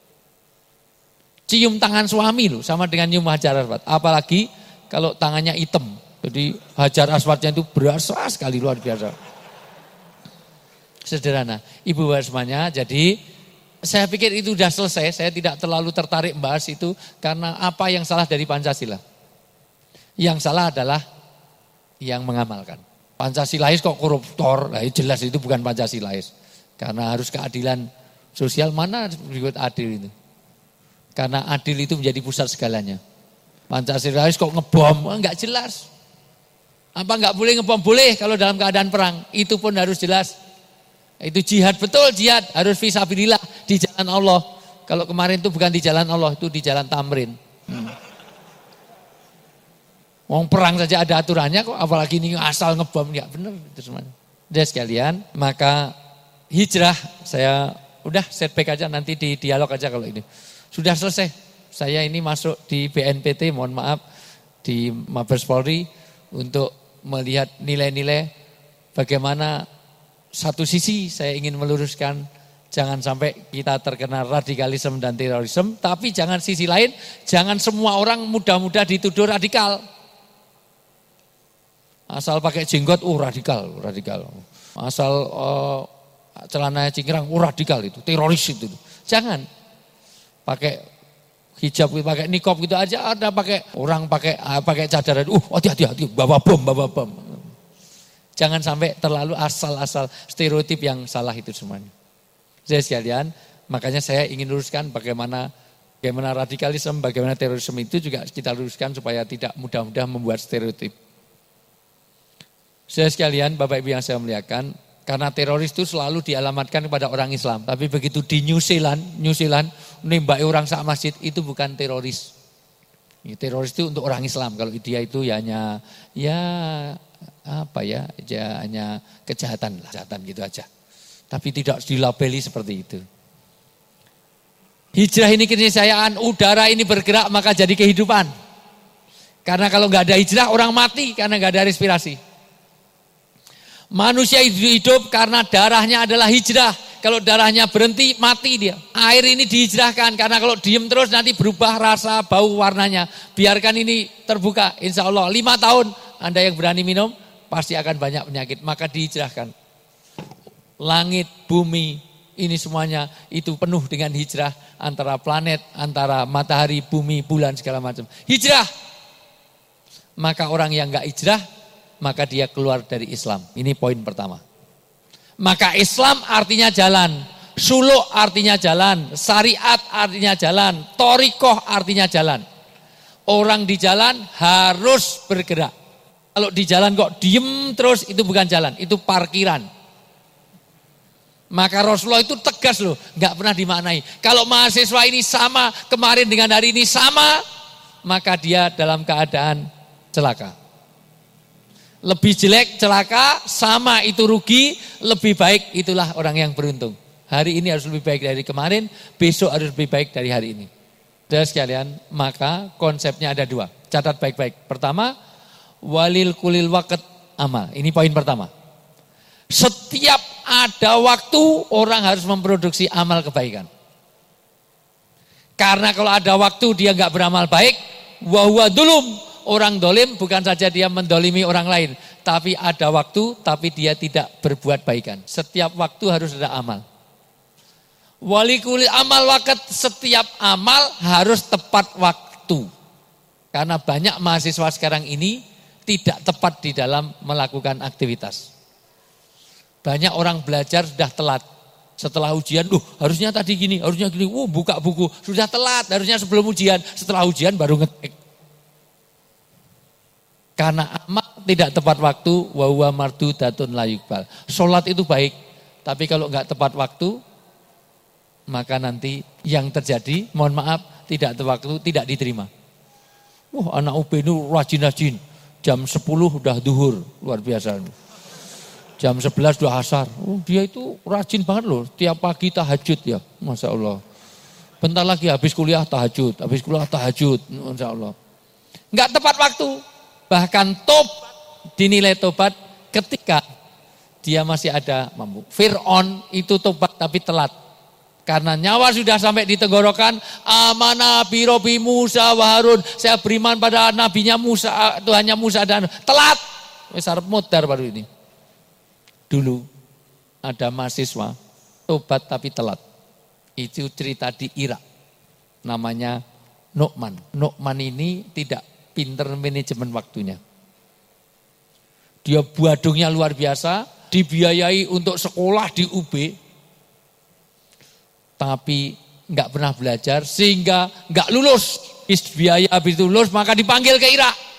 Cium tangan suami loh, sama dengan nyium Hajar Aswad. Apalagi kalau tangannya hitam. Jadi Hajar Aswadnya itu berasa sekali, luar biasa. Sederhana. Ibu semuanya, jadi saya pikir itu sudah selesai. Saya tidak terlalu tertarik membahas itu. Karena apa yang salah dari Pancasila? Yang salah adalah yang mengamalkan. Pancasilais kok koruptor, nah jelas itu bukan Pancasilais. Karena harus keadilan sosial, mana berikut adil itu. Karena adil itu menjadi pusat segalanya. Pancasilais kok ngebom, enggak jelas. Apa enggak boleh ngebom? Boleh kalau dalam keadaan perang, itu pun harus jelas. Itu jihad, betul jihad, harus fisabilillah di jalan Allah. Kalau kemarin itu bukan di jalan Allah, itu di jalan Tamrin. Wong perang saja ada aturannya kok, apalagi ini asal ngebom, enggak benar itu semuanya. Udah sekalian, maka hijrah saya udah setback aja, nanti di dialog aja kalau ini. Sudah selesai. Saya ini masuk di BNPT, mohon maaf, di Mabes Polri untuk melihat nilai-nilai bagaimana satu sisi saya ingin meluruskan Jangan sampai kita terkena radikalisme dan terorisme, tapi jangan sisi lain, jangan semua orang mudah-mudah dituduh radikal. Asal pakai jenggot, radikal. Asal celananya cingkrang, radikal itu, teroris itu. Jangan. Pakai hijab, pakai nikob gitu aja, ada pakai cadar, hati-hati, bawa bom. Jangan sampai terlalu asal-asal stereotip yang salah itu semuanya. Jadi sekalian, makanya saya ingin luruskan bagaimana radikalisme, bagaimana terorisme itu juga kita luruskan supaya tidak mudah-mudah membuat stereotip. Saya sekalian, Bapak Ibu yang saya muliakan, karena teroris itu selalu dialamatkan kepada orang Islam. Tapi begitu di New Zealand nembaki orang sak masjid, itu bukan teroris. Teroris itu untuk orang Islam. Kalau dia itu hanya hanya kejahatan gitu aja. Tapi tidak dilabeli seperti itu. Hijrah ini keniscayaan, udara ini bergerak maka jadi kehidupan. Karena kalau nggak ada hijrah orang mati karena nggak ada respirasi. Manusia hidup karena darahnya adalah hijrah. Kalau darahnya berhenti mati dia. Air ini dihijrahkan karena kalau diem terus nanti berubah rasa, bau, warnanya. Biarkan ini terbuka, insya Allah 5 tahun Anda yang berani minum pasti akan banyak penyakit. Maka dihijrahkan. Langit, bumi, ini semuanya itu penuh dengan hijrah antara planet, antara matahari, bumi, bulan, segala macam. Hijrah. Maka orang yang enggak hijrah, maka dia keluar dari Islam. Ini poin pertama. Maka Islam artinya jalan, suluk artinya jalan, syariat artinya jalan, thoriqoh artinya jalan. Orang di jalan harus bergerak. Kalau di jalan kok diem terus, itu bukan jalan, itu parkiran. Maka Rasulullah itu tegas loh, nggak pernah dimaknai. Kalau mahasiswa ini sama, kemarin dengan hari ini sama, maka dia dalam keadaan celaka. Lebih jelek celaka, sama itu rugi, lebih baik itulah orang yang beruntung. Hari ini harus lebih baik dari kemarin, besok harus lebih baik dari hari ini. Saudara sekalian, maka konsepnya ada 2. Catat baik-baik. Pertama, walil kulil waqt amal. Ini poin pertama. Setiap ada waktu orang harus memproduksi amal kebaikan. Karena kalau ada waktu dia nggak beramal baik, wahuwa dulum, orang dolim bukan saja dia mendolimi orang lain, tapi ada waktu tapi dia tidak berbuat baikan. Setiap waktu harus ada amal. Walikuli amal wakat, setiap amal harus tepat waktu. Karena banyak mahasiswa sekarang ini tidak tepat di dalam melakukan aktivitas. Banyak orang belajar sudah telat. Setelah ujian, harusnya tadi gini, harusnya gini. Buka buku, sudah telat. Harusnya sebelum ujian, setelah ujian baru ngetik. Karena amal tidak tepat waktu, wa huwa mardudatun la yuqbal. Salat itu baik, tapi kalau enggak tepat waktu, maka nanti yang terjadi, mohon maaf, tidak tepat waktu, tidak diterima. Anak UB ini rajin-rajin. Jam 10 udah duhur, luar biasa. Jam 11 udah asar. Dia itu rajin banget loh. Tiap pagi tahajud ya. Masya Allah. Bentar lagi habis kuliah tahajud. Masya Allah. Enggak tepat waktu. Bahkan dinilai tobat ketika dia masih ada mampu. Fir'aun itu tobat tapi telat. Karena nyawa sudah sampai di tenggorokan. Amanah birobi Musa wa Harun. Saya beriman pada nabinya Musa, Tuhannya Musa dan telat. Besar modar baru ini. Dulu ada mahasiswa tobat tapi telat. Itu cerita di Irak. Namanya Nu'man. Nu'man ini tidak pinter manajemen waktunya. Dia badungnya luar biasa, dibiayai untuk sekolah di UB. Tapi enggak pernah belajar sehingga enggak lulus. Biaya habis itu lulus maka dipanggil ke Irak.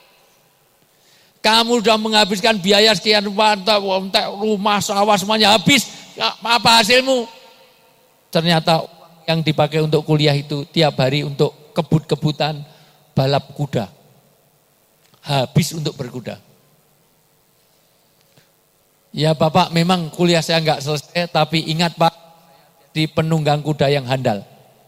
Kamu sudah menghabiskan biaya sekian rumah, sawah semuanya habis. Apa hasilmu? Ternyata yang dipakai untuk kuliah itu tiap hari untuk kebut-kebutan balap kuda. Habis untuk berkuda. Ya Bapak, memang kuliah saya enggak selesai, tapi ingat Pak, di penunggang kuda yang handal.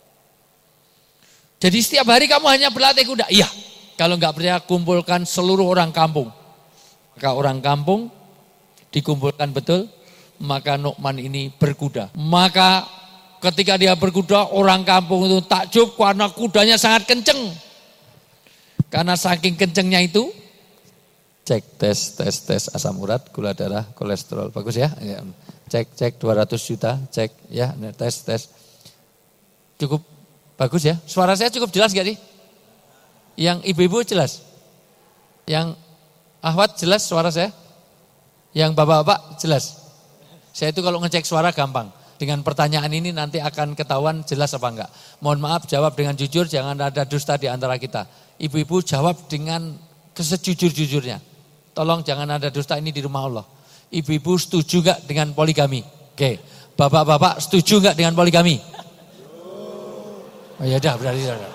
Jadi setiap hari kamu hanya berlatih kuda? Iya. Kalau enggak percaya, kumpulkan seluruh orang kampung. Maka orang kampung dikumpulkan betul, Maka Nu'man ini berkuda. Maka ketika dia berkuda, orang kampung itu takjub karena kudanya sangat kenceng. Karena saking kencengnya itu, cek tes asam urat, gula darah, kolesterol. Bagus ya? Cek 200 juta, cek ya, tes. Cukup bagus ya? Suara saya cukup jelas gak sih? Yang ibu-ibu jelas? Yang akhwat jelas suara saya? Yang bapak-bapak jelas? Saya itu kalau ngecek suara gampang. Dengan pertanyaan ini nanti akan ketahuan jelas apa enggak. Mohon maaf, jawab dengan jujur, jangan ada dusta di antara kita. Ibu-ibu jawab dengan sejujur-jujurnya. Tolong jangan ada dusta, ini di rumah Allah. Ibu-ibu setuju enggak dengan poligami? Oke. Bapak-bapak setuju enggak dengan poligami? Oh ya udah, berarti sudah.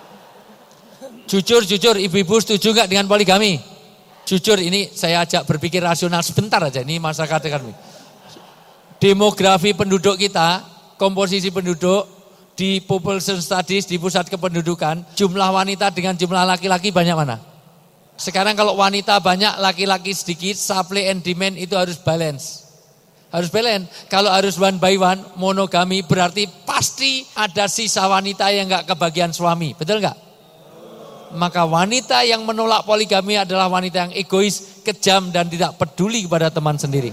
Jujur, ibu-ibu setuju enggak dengan poligami? Jujur, ini saya ajak berpikir rasional sebentar aja, ini masyarakat kami. Demografi penduduk kita, komposisi penduduk di population studies, di pusat kependudukan, jumlah wanita dengan jumlah laki-laki banyak mana? Sekarang kalau wanita banyak, laki-laki sedikit, supply and demand itu harus balance. Harus balance. Kalau harus one by one, monogami berarti pasti ada sisa wanita yang enggak kebagian suami. Betul enggak? Maka wanita yang menolak poligami adalah wanita yang egois, kejam dan tidak peduli kepada teman sendiri.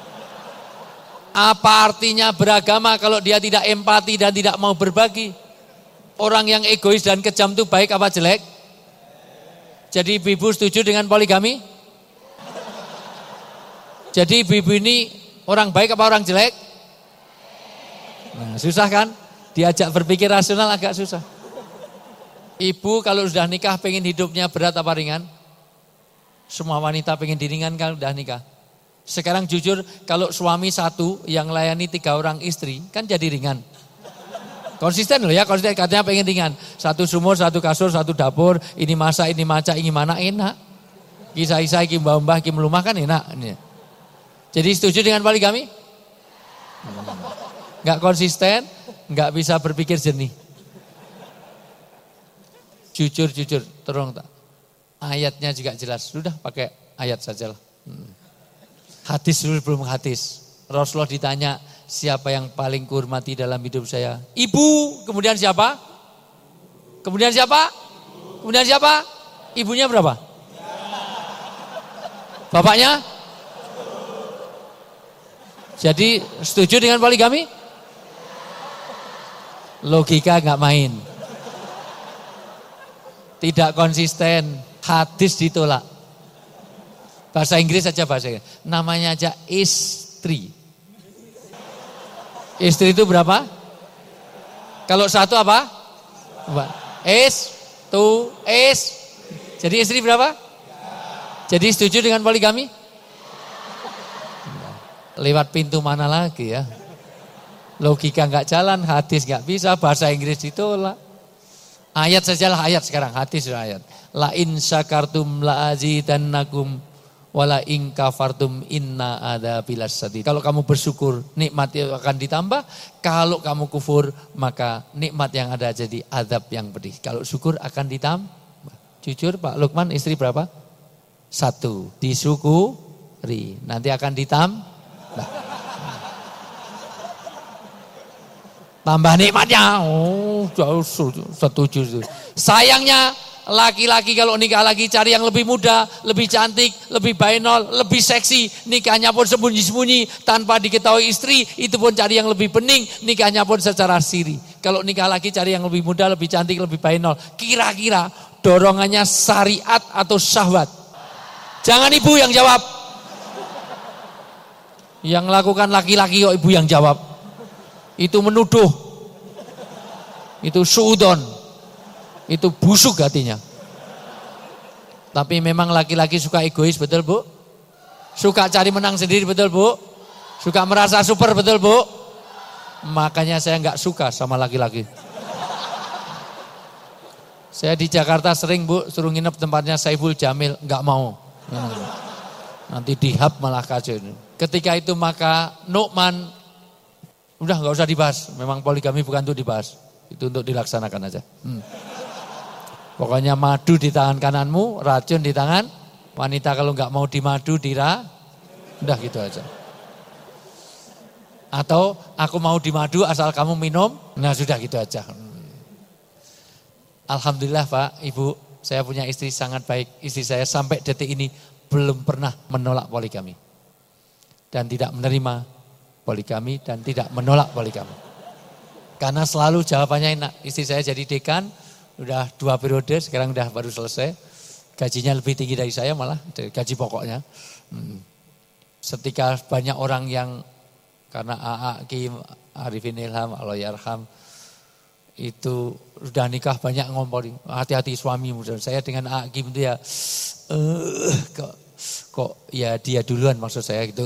Apa artinya beragama kalau dia tidak empati dan tidak mau berbagi? Orang yang egois dan kejam itu baik apa jelek? Jadi ibu setuju dengan poligami? Jadi ibu ini orang baik apa orang jelek? Nah, susah kan? Diajak berpikir rasional agak susah. Ibu kalau sudah nikah pengen hidupnya berat apa ringan? Semua wanita pengen diringan kalau sudah nikah. Sekarang jujur, kalau suami satu yang layani 3 orang istri, kan jadi ringan. Konsisten loh ya, konsisten katanya pengen ringan. 1 sumur, 1 kasur, 1 dapur, ini masak, ini macak, ini mana enak. Kisah-kisah, ini mbah-mbah, ini melumah kan enak. Jadi setuju dengan poligami? Enggak konsisten, enggak bisa berpikir jernih. Jujur, terung tak. Ayatnya juga jelas, sudah pakai ayat sajalah. Hadis dulu belum hadis. Rasulullah ditanya, siapa yang paling kuhormati dalam hidup saya? Ibu, kemudian siapa? Kemudian siapa? Kemudian siapa? Ibunya berapa? Bapaknya? Jadi setuju dengan poligami? Logika enggak main. Tidak konsisten, hadis ditolak. Bahasa Inggris saja bahasa Inggris. Namanya aja istri. Istri itu berapa? Kalau satu apa? Jadi istri berapa? Jadi setuju dengan poligami? Lewat pintu mana lagi ya? Logika enggak jalan, hadis enggak bisa, bahasa Inggris ditolak. Ayat sajalah ayat sekarang, hadis sudah ayat. La in syakartum la azidannakum wala in kafartum inna adzabilas sadid. Kalau kamu bersyukur, nikmat itu akan ditambah. Kalau kamu kufur, maka nikmat yang ada jadi azab yang pedih. Kalau syukur akan ditambah. Jujur Pak Lukman, istri berapa? 1. Disyukuri. Nanti akan ditambah. Tambah nikmatnya. Oh, setuju. Sayangnya laki-laki kalau nikah lagi cari yang lebih muda, lebih cantik, lebih bainol, lebih seksi. Nikahnya pun sembunyi-sembunyi tanpa diketahui istri. Itu pun cari yang lebih bening. Nikahnya pun secara siri. Kalau nikah lagi cari yang lebih muda, lebih cantik, lebih bainol. Kira-kira dorongannya syariat atau syahwat? Jangan ibu yang jawab. Yang lakukan laki-laki kok ibu yang jawab. Itu menuduh. Itu suudon. Itu busuk hatinya. Tapi memang laki-laki suka egois, betul Bu? Suka cari menang sendiri, betul Bu? Suka merasa super, betul Bu? Makanya saya enggak suka sama laki-laki. Saya di Jakarta sering Bu, suruh nginep tempatnya Saiful Jamil, enggak mau. Nanti dihap malah kacau. Ketika itu maka Nu'man, udah enggak usah dibahas. Memang poligami bukan untuk dibahas. Itu untuk dilaksanakan aja. Pokoknya madu di tangan kananmu, racun di tangan wanita. Kalau enggak mau dimadu, udah gitu aja. Atau aku mau di madu asal kamu minum. Nah sudah gitu aja. Alhamdulillah Pak, Ibu, saya punya istri sangat baik. Istri saya sampai detik ini belum pernah menolak poligami. Dan tidak menerima poligami dan tidak menolak poligami. Karena selalu jawabannya enak. Istri saya jadi dekan, udah 2 periode, sekarang udah baru selesai. Gajinya lebih tinggi dari saya malah, dari gaji pokoknya. Setika banyak orang yang, karena AA Kim, Arifin Ilham, Allahyarham, itu sudah nikah banyak ngompori, hati-hati suamimu. Saya dengan AA Kim itu ya, kok ya dia duluan maksud saya gitu.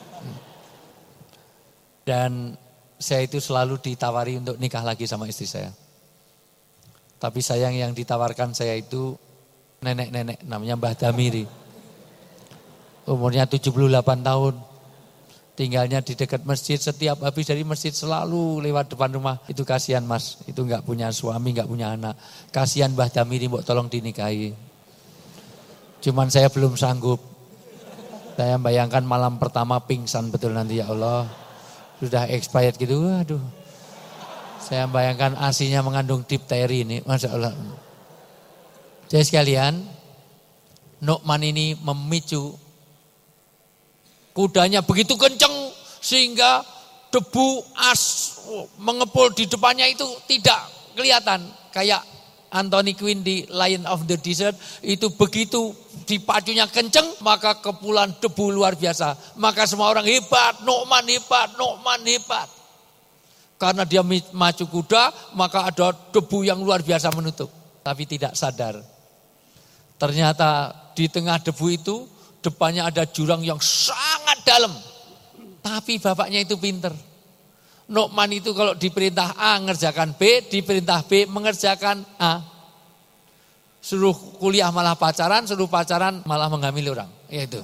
Dan saya itu selalu ditawari untuk nikah lagi sama istri saya. Tapi sayang yang ditawarkan saya itu nenek-nenek, namanya Mbah Damiri. Umurnya 78 tahun. Tinggalnya di dekat masjid, setiap habis dari masjid selalu lewat depan rumah. Itu kasihan Mas, itu enggak punya suami, enggak punya anak. Kasihan Mbah Damiri, mbok tolong dinikahi. Cuman saya belum sanggup. Saya bayangkan malam pertama pingsan betul nanti ya Allah. Sudah expired gitu, aduh. Saya bayangkan asinya mengandung difteri ini, Masya Allah. Jadi sekalian, Nu'man ini memicu kudanya begitu kencang sehingga debu as mengepul di depannya itu tidak kelihatan. Kayak Anthony Quinn di Lion of the Desert itu begitu dipacunya kencang maka kepulan debu luar biasa. Maka semua orang hebat, Nu'man hebat, Nu'man hebat. Karena dia maju kuda maka ada debu yang luar biasa menutup. Tapi tidak sadar. Ternyata di tengah debu itu depannya ada jurang yang sangat dalam. Tapi bapaknya itu pinter. Nu'man itu kalau diperintah A mengerjakan B, diperintah B mengerjakan A. Suruh kuliah malah pacaran, suruh pacaran malah menghamili orang. Itu.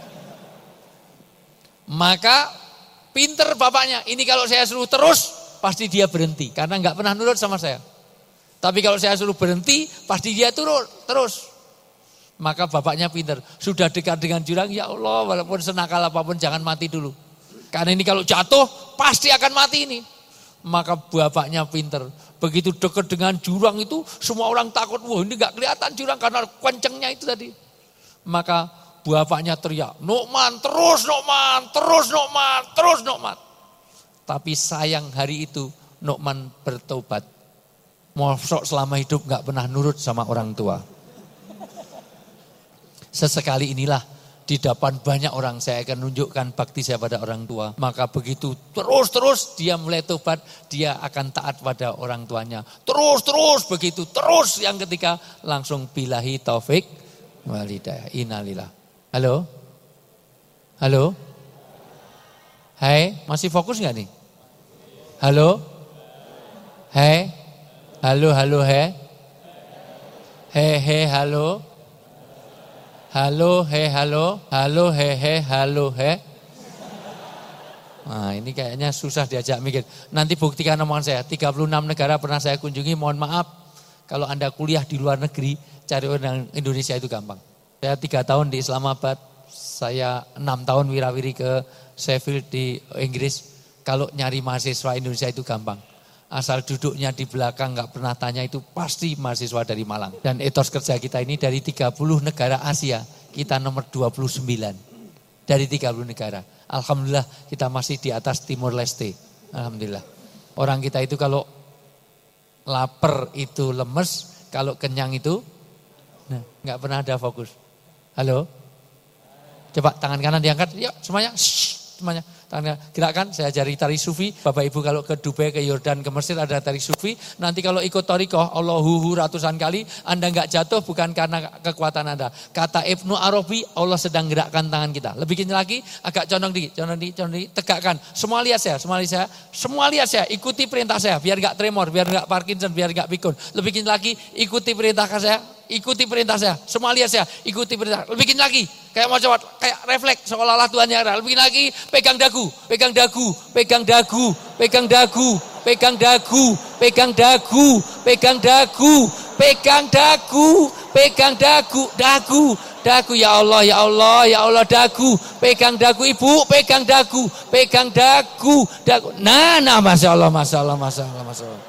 Maka pinter bapaknya. Ini kalau saya suruh terus, pasti dia berhenti. Karena enggak pernah nurut sama saya. Tapi kalau saya suruh berhenti, pasti dia turun terus. Maka bapaknya pinter. Sudah dekat dengan jurang, ya Allah walaupun senakal apapun jangan mati dulu. Karena ini kalau jatuh pasti akan mati ini. Maka bapaknya pinter. Begitu dekat dengan jurang itu semua orang takut. Wah ini gak kelihatan jurang karena kencengnya itu tadi. Maka bapaknya teriak, Nu'man terus Nu'man, terus Nu'man, terus Nu'man. Tapi sayang hari itu Nu'man bertobat. Mosok selama hidup gak pernah nurut sama orang tua. Sesekali inilah di depan banyak orang saya akan menunjukkan bakti saya pada orang tua. Maka begitu terus dia mulai tobat, dia akan taat pada orang tuanya. Terus begitu terus yang ketika langsung billahi taufik wal hidayah. Innalillah. Halo? Halo? Hai, masih fokus gak nih? Halo? Hai? Halo, hai? He, halo? Halo, halo, he. Nah ini kayaknya susah diajak mikir. Nanti buktikan omongan saya, 36 negara pernah saya kunjungi, mohon maaf. Kalau Anda kuliah di luar negeri, cari orang Indonesia itu gampang. Saya 3 tahun di Islamabad, saya 6 tahun wirawiri ke Sheffield di Inggris. Kalau nyari mahasiswa Indonesia itu gampang. Asal duduknya di belakang gak pernah tanya itu pasti mahasiswa dari Malang. Dan etos kerja kita ini dari 30 negara Asia, kita nomor 29 dari 30 negara. Alhamdulillah kita masih di atas Timur Leste. Alhamdulillah. Orang kita itu kalau lapar itu lemes, kalau kenyang itu gak pernah ada fokus. Halo? Coba tangan kanan diangkat, yuk semuanya. Semuanya. Gerakan, saya ajari tari sufi. Bapak Ibu kalau ke Dubai, ke Yordan, ke Mesir ada tari sufi. Nanti kalau ikut thariqah, Allahu ratusan kali, Anda enggak jatuh bukan karena kekuatan Anda. Kata Ibnu Arabi, Allah sedang gerakkan tangan kita. Lebih kencang lagi, agak condong dikit, tegakkan. Semua lihat saya, ikuti perintah saya. Biar enggak tremor, biar enggak Parkinson, biar enggak pikun. Lebih kencang lagi, ikuti perintah saya. Ikuti perintah saya, semua lihat saya, ikuti perintah. Lebih lagi, kayak mau coba, kayak refleks seolah-olah Tuhan yang ada. Lebih lagi, pegang dagu, pegang dagu, pegang dagu, pegang dagu, pegang dagu, pegang dagu, pegang dagu, pegang dagu, pegang dagu, dagu, dagu, ya Allah, ya Allah, ya Allah, dagu, pegang dagu ibu, pegang dagu, dagu. Nah, masya Allah, masya Allah, masya Allah, masya Allah.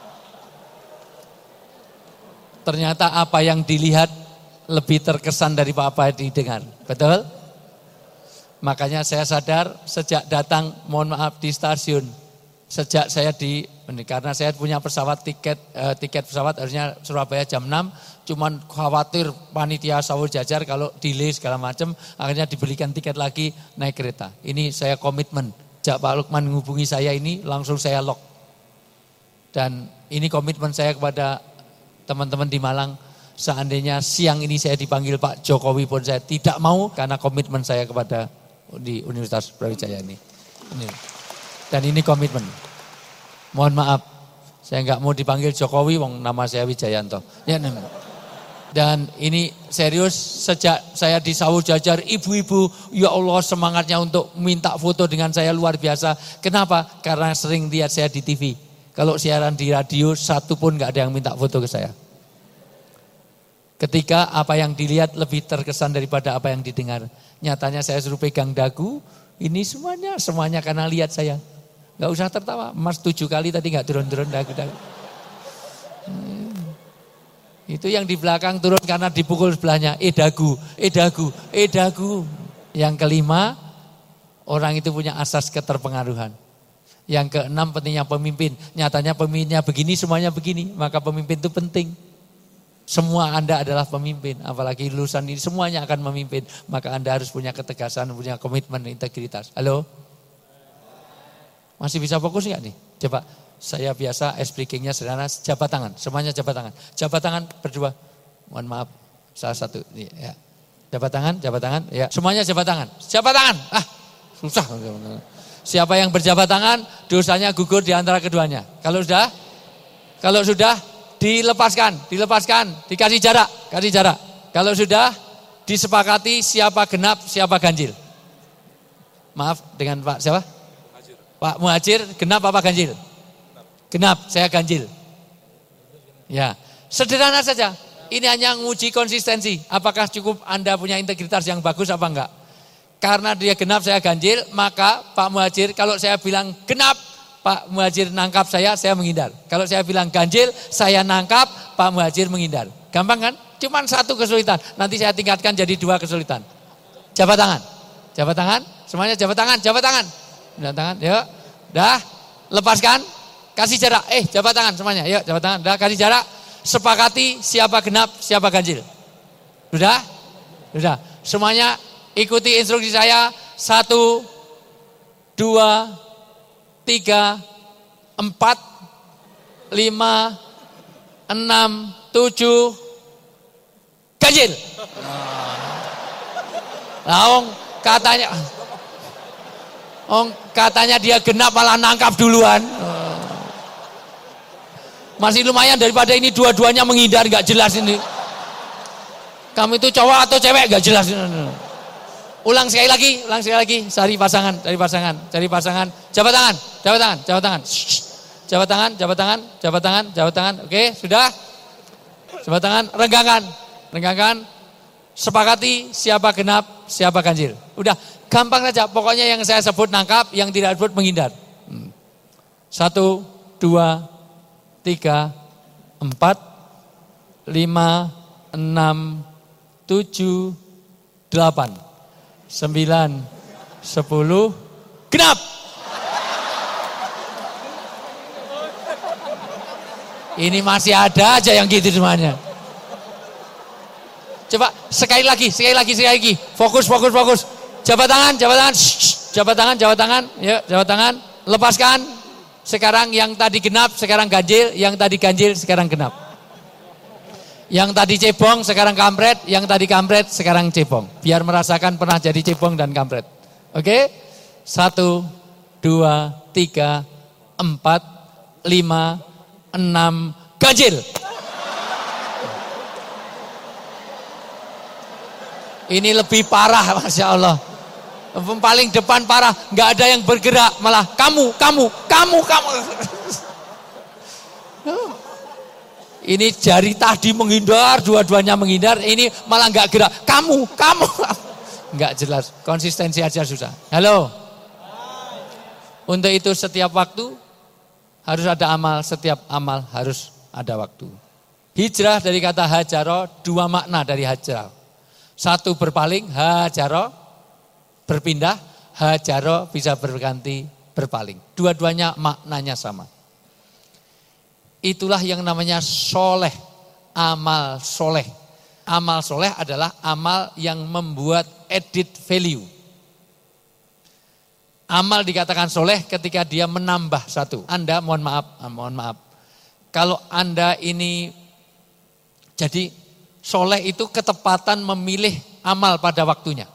Ternyata apa yang dilihat lebih terkesan dari apa yang didengar, betul? Makanya saya sadar sejak datang, mohon maaf, di stasiun, sejak saya karena saya punya pesawat tiket pesawat harusnya Surabaya jam 6, cuman khawatir panitia sahur jajar kalau delay segala macam, akhirnya dibelikan tiket lagi naik kereta. Ini saya komitmen, sejak Pak Lukman menghubungi saya ini langsung saya lock. Dan ini komitmen saya kepada teman-teman di Malang, seandainya siang ini saya dipanggil Pak Jokowi pun saya tidak mau, karena komitmen saya kepada di Universitas Brawijaya ini. Dan ini komitmen. Mohon maaf, saya nggak mau dipanggil Jokowi, wong nama saya Wijayanto. Ya, dan ini serius, sejak saya di sahur jajar, ibu-ibu, ya Allah semangatnya untuk minta foto dengan saya luar biasa. Kenapa? Karena sering lihat saya di TV. Kalau siaran di radio, satu pun nggak ada yang minta foto ke saya. Ketika apa yang dilihat lebih terkesan daripada apa yang didengar. Nyatanya saya suruh pegang dagu, ini semuanya karena lihat saya. Gak usah tertawa, Mas 7 kali tadi gak turun-turun dagu-dagu. Itu yang di belakang turun karena dipukul sebelahnya, dagu. Yang kelima, orang itu punya asas keterpengaruhan. Yang keenam, pentingnya pemimpin. Nyatanya pemimpinnya begini, semuanya begini, maka pemimpin itu penting. Semua Anda adalah pemimpin, apalagi lulusan ini semuanya akan memimpin. Maka Anda harus punya ketegasan, punya komitmen, integritas. Halo? Masih bisa fokus nggak nih? Coba, saya biasa speakingnya sederhana, jabat tangan, semuanya jabat tangan. Jabat tangan berdua, mohon maaf, salah satu. Ya. Jabat tangan, ya. Semuanya jabat tangan. Susah. Siapa yang berjabat tangan, dosanya gugur di antara keduanya. Kalau sudah, dilepaskan, dikasih jarak. Kalau sudah, disepakati siapa genap, siapa ganjil. Maaf, dengan Pak siapa? Pak Muhajir, genap apa ganjil? Genap, saya ganjil. Ya, sederhana saja. Ini hanya menguji konsistensi. Apakah cukup Anda punya integritas yang bagus apa enggak? Karena dia genap, saya ganjil, maka Pak Muhajir, kalau saya bilang genap, Pak Muhajir nangkap saya menghindar. Kalau saya bilang ganjil, saya nangkap, Pak Muhajir menghindar. Gampang kan? Cuman satu kesulitan. Nanti saya tingkatkan jadi 2 kesulitan. Jabat tangan, semuanya jabat tangan. Yuk, dah, lepaskan, kasih jarak. Jabat tangan semuanya, yuk jabat tangan, dah kasih jarak. Sepakati siapa genap, siapa ganjil. Sudah? Semuanya ikuti instruksi saya. 1, 2, 3, 4, 5, 6, 7, ganjil. Katanya dia genap malah nangkap duluan. Masih lumayan daripada ini dua-duanya menghindar, gak jelas ini. Kamu itu cowok atau cewek gak jelas. Ulang sekali lagi. Cari pasangan. Jabat tangan. Oke, sudah. Jabat tangan, renggangkan. Sepakati siapa genap, siapa ganjil. Udah, gampang saja. Pokoknya yang saya sebut nangkap, yang tidak sebut menghindar. 1, 2, 3, 4, 5, 6, 7, 8, 9, 10, genap. Ini masih ada aja yang gitu semuanya. Coba sekali lagi. Fokus. Jabat tangan. Yuk, jabat tangan. Lepaskan. Sekarang yang tadi genap, sekarang ganjil. Yang tadi ganjil, sekarang genap. Yang tadi cebong, sekarang kampret. Yang tadi kampret, sekarang cebong. Biar merasakan pernah jadi cebong dan kampret. Oke? 1, 2, 3, 4, 5, 6, ganjil. Ini lebih parah, Masya Allah. Paling depan parah, nggak ada yang bergerak, malah kamu. Ini jari tadi menghindar, dua-duanya menghindar, ini malah nggak gerak. Kamu. Nggak jelas, konsistensi aja susah. Halo. Untuk itu setiap waktu harus ada amal, setiap amal harus ada waktu. Hijrah dari kata hajaro, dua makna dari hajrah. Satu berpaling, hajaro, berpindah, hajaro bisa berganti berpaling. Dua-duanya maknanya sama. Itulah yang namanya soleh, amal soleh. Amal soleh adalah amal yang membuat added value. Amal dikatakan soleh ketika dia menambah satu. Anda mohon maaf. Kalau Anda ini jadi soleh itu ketepatan memilih amal pada waktunya.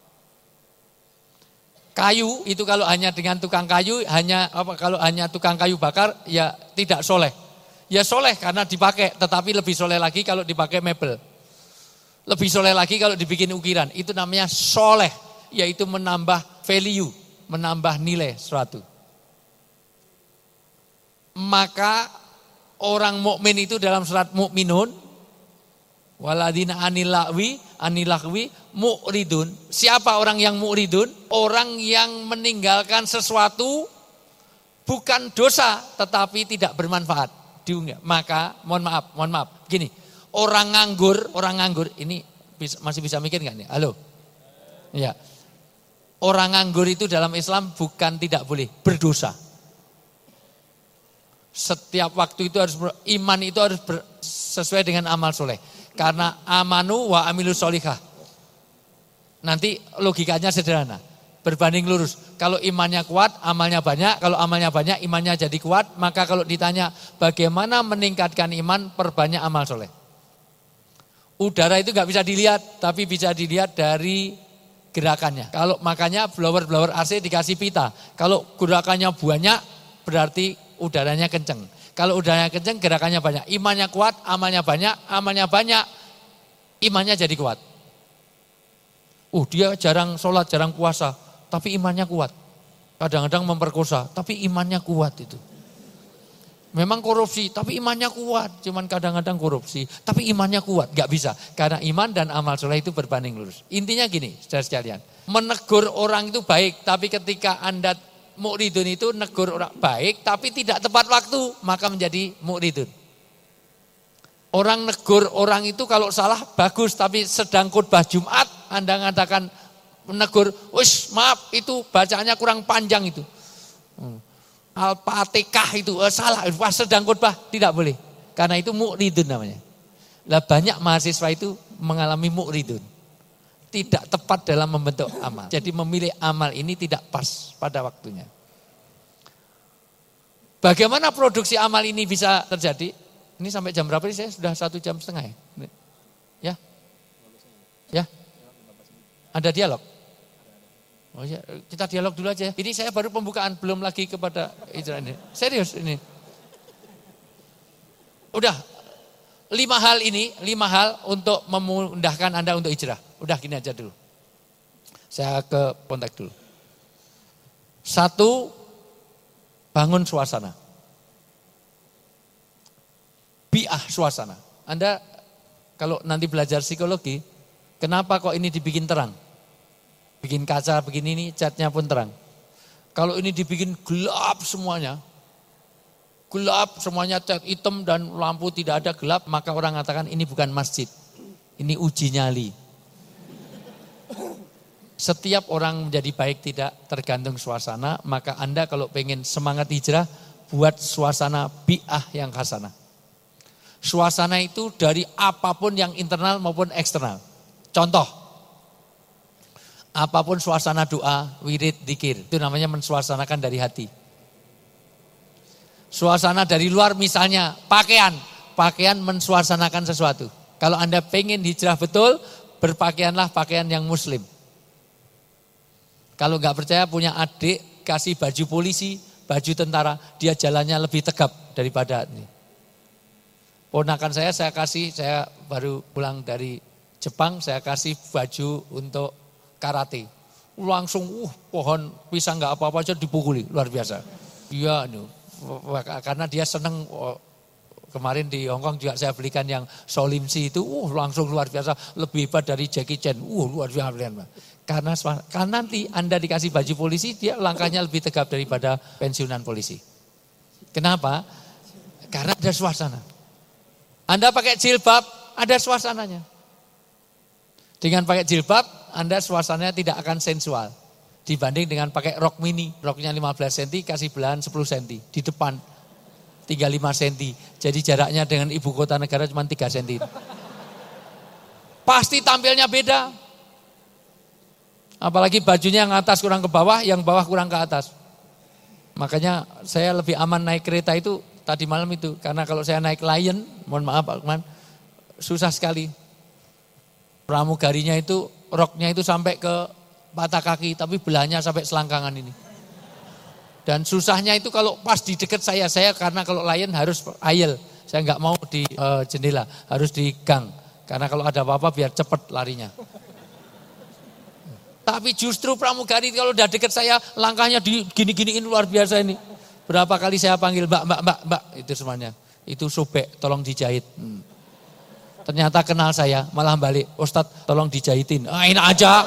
Kayu itu kalau hanya dengan tukang kayu, kalau hanya tukang kayu bakar ya tidak soleh. Ya soleh karena dipakai, tetapi lebih soleh lagi kalau dipakai mebel. Lebih soleh lagi kalau dibikin ukiran. Itu namanya soleh, yaitu menambah value, menambah nilai sesuatu. Maka orang mukmin itu dalam surat Mukminun, waladina anilahwi mu'ridun. Siapa orang yang mu'ridun? Orang yang meninggalkan sesuatu bukan dosa tetapi tidak bermanfaat. Maka mohon maaf. Gini, orang nganggur ini masih bisa mikir nggak nih? Halo, ya. Orang nganggur itu dalam Islam bukan tidak boleh berdosa. Setiap waktu itu harus iman itu harus sesuai dengan amal soleh. Karena amanu wa amilu solihah. Nanti logikanya sederhana. Berbanding lurus. Kalau imannya kuat, amalnya banyak. Kalau amalnya banyak, imannya jadi kuat. Maka kalau ditanya bagaimana meningkatkan iman, perbanyak amal soleh. Udara itu gak bisa dilihat, tapi bisa dilihat dari gerakannya. Kalau makanya blower AC dikasih pita. Kalau gerakannya banyak, berarti udaranya kenceng. Kalau udaranya kenceng, gerakannya banyak. Imannya kuat, amalnya banyak. Imannya jadi kuat. Dia jarang sholat, jarang puasa, tapi imannya kuat. Kadang-kadang memperkosa, tapi imannya kuat itu. Memang korupsi, tapi imannya kuat. Cuman kadang-kadang korupsi, tapi imannya kuat. Gak bisa, karena iman dan amal soleh itu berbanding lurus. Intinya gini, saudara sekalian. Menegur orang itu baik, tapi ketika Anda mu'ridun itu negur orang baik, tapi tidak tepat waktu, maka menjadi mu'ridun. Orang negur orang itu kalau salah bagus, tapi sedang khutbah Jumat, Anda mengatakan menegur, maaf itu bacaannya kurang panjang itu. Al-Fatihah itu salah, pas sedang khutbah tidak boleh. Karena itu mu'ridun namanya. Lah banyak mahasiswa itu mengalami mu'ridun. Tidak tepat dalam membentuk amal. Jadi memilih amal ini tidak pas pada waktunya. Bagaimana produksi amal ini bisa terjadi? Ini sampai jam berapa ini? Saya sudah 1,5 jam ya. Ya. Ada dialog? Oh ya, kita dialog dulu aja. Ini saya baru pembukaan, belum lagi kepada hijrah ini. Serius ini. Udah 5 hal untuk memudahkan Anda untuk hijrah. Udah gini aja dulu. Saya ke kontak dulu. 1, bangun suasana. Bi'ah suasana. Anda kalau nanti belajar psikologi, kenapa kok ini dibikin terang? Bikin kaca begini ini catnya pun terang. Kalau ini dibikin gelap semuanya cat hitam dan lampu tidak ada gelap, maka orang mengatakan ini bukan masjid. Ini uji nyali. Setiap orang menjadi baik tidak tergantung suasana, maka Anda kalau pengen semangat hijrah, buat suasana bi'ah yang hasanah. Suasana itu dari apapun yang internal maupun eksternal. Contoh, apapun suasana doa, wirid, dzikir, itu namanya mensuasanakan dari hati. Suasana dari luar misalnya pakaian mensuasanakan sesuatu. Kalau Anda pengen hijrah betul, berpakaianlah pakaian yang muslim. Kalau nggak percaya punya adik, kasih baju polisi, baju tentara, dia jalannya lebih tegap daripada ini. Ponakan saya baru pulang dari Jepang, saya kasih baju untuk karate. Langsung pohon pisang nggak apa-apa aja dipukuli, luar biasa. Iya, karena dia seneng kemarin di Hongkong juga saya belikan yang Solimsi itu, langsung luar biasa, lebih hebat dari Jackie Chan, luar biasa. Karena nanti Anda dikasih baju polisi, dia langkahnya lebih tegap daripada pensiunan polisi. Kenapa? Karena ada suasana. Anda pakai jilbab, ada suasananya. Dengan pakai jilbab, Anda suasananya tidak akan sensual. Dibanding dengan pakai rok mini, roknya 15 cm, kasih belahan 10 cm. Di depan, tinggal 5 cm. Jadi jaraknya dengan ibu kota negara cuma 3 cm. Pasti tampilnya beda. Apalagi bajunya yang atas kurang ke bawah, yang bawah kurang ke atas. Makanya saya lebih aman naik kereta itu tadi malam itu. Karena kalau saya naik Lion, mohon maaf Pak Lukman, susah sekali. Pramugarinya itu, roknya itu sampai ke patah kaki, tapi belahnya sampai selangkangan ini. Dan susahnya itu kalau pas di dekat saya karena kalau Lion harus aisle. Saya nggak mau di jendela, harus di gang. Karena kalau ada apa-apa biar cepat larinya. Tapi justru pramugari kalau udah dekat saya, langkahnya di gini-giniin luar biasa ini. Berapa kali saya panggil mbak, itu semuanya. Itu sobek, tolong dijahit. Ternyata kenal saya, malah balik, Ustadz tolong dijahitin. Enak aja.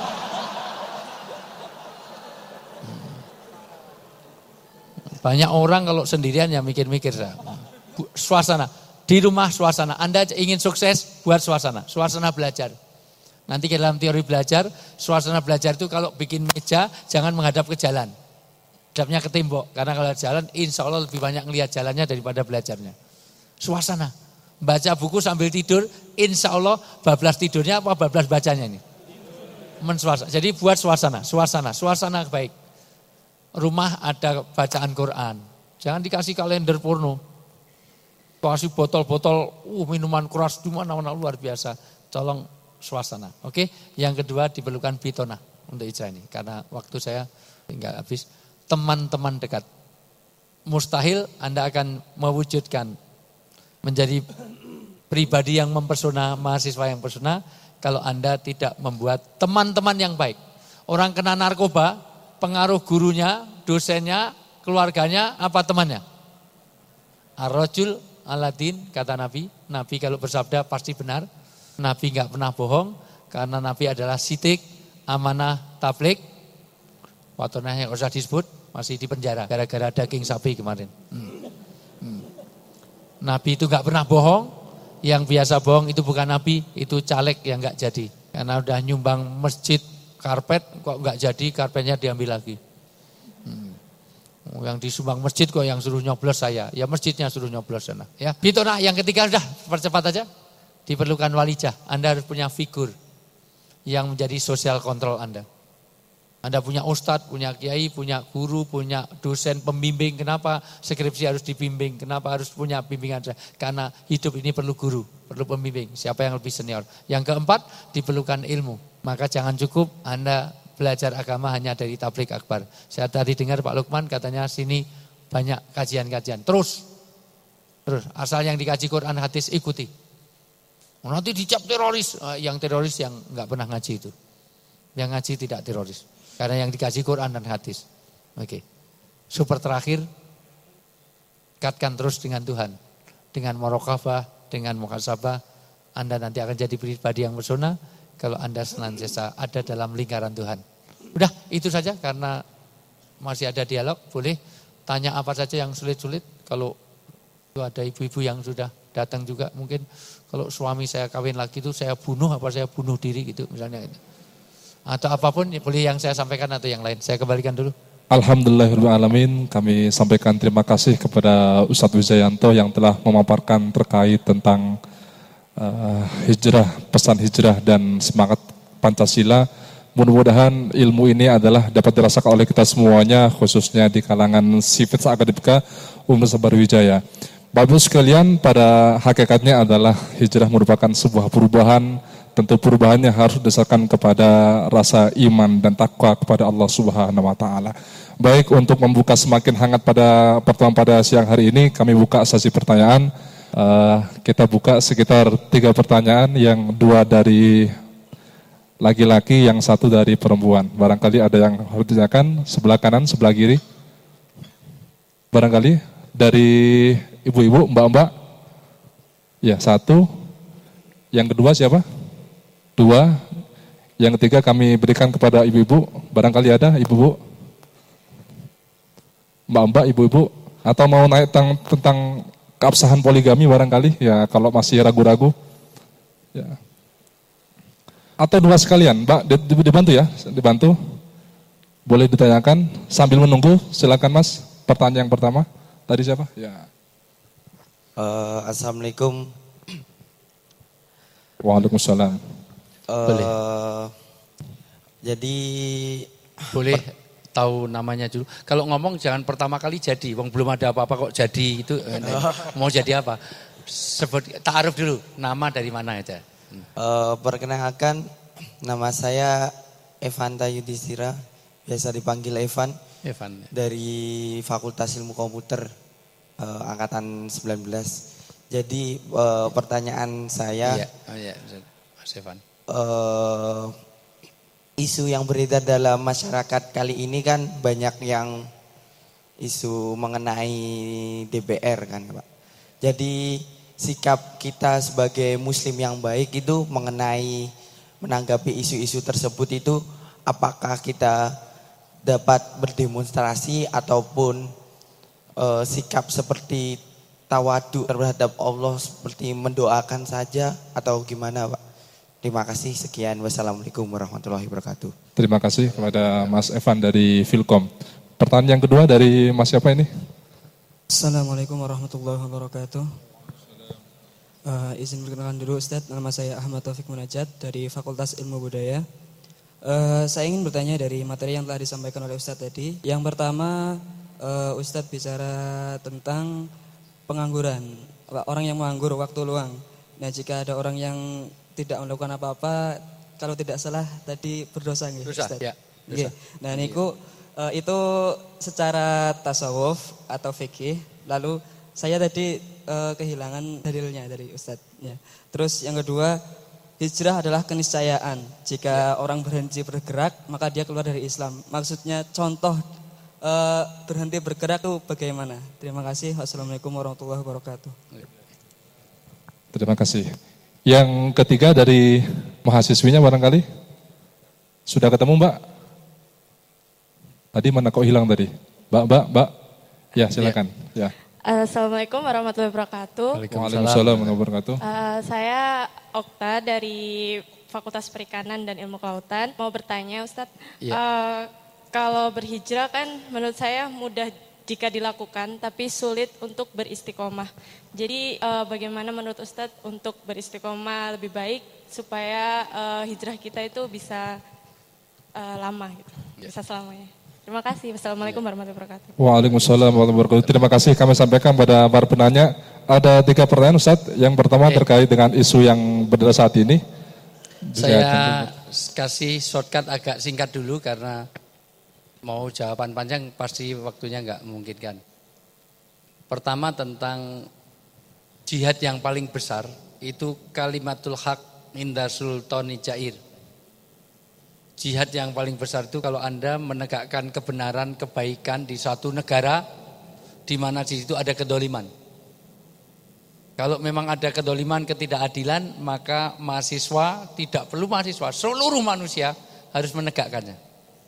Banyak orang kalau sendirian ya mikir-mikir. Suasana, di rumah suasana. Anda ingin sukses, buat suasana belajar. Nanti dalam teori belajar, suasana belajar itu kalau bikin meja, jangan menghadap ke jalan. Hadapnya ke tembok, karena kalau jalan insya Allah lebih banyak ngelihat jalannya daripada belajarnya. Suasana. Baca buku sambil tidur, insya Allah bablas tidurnya apa bablas bacanya ini? Mensuasana. Jadi buat suasana baik. Rumah ada bacaan Quran. Jangan dikasih kalender porno. Kasih botol-botol, minuman keras di mana-mana luar biasa. Tolong suasana. Oke? Yang kedua diperlukan bitona untuk ijrah ini. Karena waktu saya tinggal habis. Teman-teman dekat. Mustahil Anda akan mewujudkan menjadi pribadi yang mempesona, mahasiswa yang pesona, kalau Anda tidak membuat teman-teman yang baik. Orang kena narkoba, pengaruh gurunya, dosennya, keluarganya, apa temannya? Ar-rajul aladin, kata Nabi. Nabi kalau bersabda pasti benar. Nabi enggak pernah bohong, karena Nabi adalah sidik, amanah, tablik. Watonah yang usah disebut, masih di penjara, gara-gara daging sapi kemarin. Nabi itu enggak pernah bohong, yang biasa bohong itu bukan Nabi, itu caleg yang enggak jadi. Karena udah nyumbang masjid karpet, kok enggak jadi, karpetnya diambil lagi. Yang disumbang masjid kok yang suruh nyoblos saya, ya masjidnya suruh nyoblos sana. Ya, Bitonah yang ketiga sudah percepat aja. Diperlukan walijah, Anda harus punya figur yang menjadi sosial kontrol Anda. Anda punya ustadz, punya kiai, punya guru, punya dosen, pembimbing. Kenapa skripsi harus dibimbing? Kenapa harus punya bimbingan? Karena hidup ini perlu guru, perlu pembimbing. Siapa yang lebih senior? Yang keempat, diperlukan ilmu. Maka jangan cukup Anda belajar agama hanya dari tabligh akbar. Saya tadi dengar Pak Lukman katanya sini banyak kajian-kajian. Terus, asal yang dikaji Quran hadis ikuti. Nanti dicap teroris. Yang teroris yang enggak pernah ngaji itu. Yang ngaji tidak teroris. Karena yang dikaji Quran dan hadis. Oke. Super terakhir, dekatkan terus dengan Tuhan. Dengan muraqabah, dengan muhasabah, Anda nanti akan jadi pribadi yang pesona kalau Anda senantiasa ada dalam lingkaran Tuhan. Udah, itu saja karena masih ada dialog. Boleh tanya apa saja yang sulit-sulit. Kalau ada ibu-ibu yang sudah datang juga, mungkin kalau suami saya kawin lagi itu saya bunuh apa saya bunuh diri gitu misalnya. Atau apapun boleh yang saya sampaikan atau yang lain. Saya kembalikan dulu. Alhamdulillahirrahmanirrahim. Kami sampaikan terima kasih kepada Ustadz Wijayanto yang telah memaparkan terkait tentang hijrah, pesan hijrah dan semangat Pancasila. Mudah-mudahan ilmu ini adalah dapat dirasakan oleh kita semuanya, khususnya di kalangan sifat akademika Universitas Barwijaya. Bapak sekalian, pada hakikatnya adalah hijrah merupakan sebuah perubahan. Tentu perubahannya harus didasarkan kepada rasa iman dan takwa kepada Allah Subhanahu wa taala. Baik, untuk membuka semakin hangat pada pertemuan pada siang hari ini, kami buka sesi pertanyaan. Kita buka sekitar 3 pertanyaan, yang 2 dari laki-laki, yang 1 dari perempuan. Barangkali ada yang harus ditanyakan, sebelah kanan, sebelah kiri. Barangkali dari ibu-ibu, mbak-mbak. Ya, satu. Yang kedua siapa? Dua. Yang ketiga kami berikan kepada ibu-ibu. Barangkali ada ibu-ibu? Mbak-mbak, ibu-ibu? Atau mau naik tentang keabsahan poligami barangkali? Ya, kalau masih ragu-ragu. Ya. Atau dua sekalian, Mbak, dibantu ya? Dibantu. Boleh ditanyakan sambil menunggu, silakan Mas. Pertanyaan yang pertama, tadi siapa? Ya. Assalamualaikum. Waalaikumsalam. Boleh. Jadi Boleh tahu namanya dulu. Kalau ngomong jangan pertama kali jadi, wong belum ada apa-apa kok jadi itu. Mau jadi apa? Sebut ta'aruf dulu, nama dari mana aja. perkenalkan, nama saya Evanta Yudhistira, biasa dipanggil Evan, Evan. dari Fakultas Ilmu Komputer angkatan 19. Jadi pertanyaan saya, Iya, Mas Evan. Isu yang beredar dalam masyarakat kali ini kan banyak yang isu mengenai DPR kan Pak. Jadi sikap kita sebagai muslim yang baik itu menanggapi isu-isu tersebut itu, apakah kita dapat berdemonstrasi ataupun sikap seperti tawadu terhadap Allah seperti mendoakan saja atau gimana Pak? Terima kasih, sekian. Wassalamualaikum warahmatullahi wabarakatuh. Terima kasih kepada Mas Evan dari Filkom. Pertanyaan yang kedua dari Mas siapa ini? Assalamualaikum warahmatullahi wabarakatuh. Izin perkenalkan dulu Ustadz, nama saya Ahmad Taufik Munajat dari Fakultas Ilmu Budaya. Saya ingin bertanya dari materi yang telah disampaikan oleh Ustadz tadi. Yang pertama, Ustadz bicara tentang pengangguran, orang yang menganggur waktu luang. Nah, jika ada orang yang tidak melakukan apa-apa, kalau tidak salah tadi berdosa nggih, Ustaz. Ya, dosa. Nah niku itu secara tasawuf atau fikih. Lalu saya tadi kehilangan dalilnya dari Ustaz. Ya. Terus yang kedua, hijrah adalah keniscayaan. Jika orang berhenti bergerak, maka dia keluar dari Islam. Maksudnya contoh berhenti bergerak itu bagaimana? Terima kasih. Wassalamualaikum warahmatullahi wabarakatuh. Terima kasih. Yang ketiga dari mahasiswinya barangkali? Sudah ketemu Mbak? Tadi mana kok hilang tadi? Mbak? Ya silakan. Ya. Assalamualaikum warahmatullahi wabarakatuh. Waalaikumsalam warahmatullahi wabarakatuh. Saya Okta dari Fakultas Perikanan dan Ilmu Kelautan. Mau bertanya Ustadz, kalau berhijrah kan menurut saya mudah jika dilakukan, tapi sulit untuk beristiqomah. Jadi bagaimana menurut Ustadz untuk beristiqomah lebih baik supaya hijrah kita itu bisa lama, gitu, bisa selamanya. Terima kasih. Wassalamualaikum warahmatullahi wabarakatuh. Waalaikumsalam warahmatullahi wabarakatuh. Terima kasih kami sampaikan pada para penanya. Ada 3 pertanyaan Ustadz. Yang pertama terkait dengan isu yang beredar saat ini. Saya kasih shortcut agak singkat dulu karena mau jawaban panjang pasti waktunya nggak memungkinkan. Pertama tentang jihad yang paling besar itu kalimatul haq inda sultani jair. Jihad yang paling besar itu kalau Anda menegakkan kebenaran, kebaikan di suatu negara di mana di situ ada kedoliman. Kalau memang ada kedoliman, ketidakadilan, maka mahasiswa, tidak perlu mahasiswa, seluruh manusia harus menegakkannya.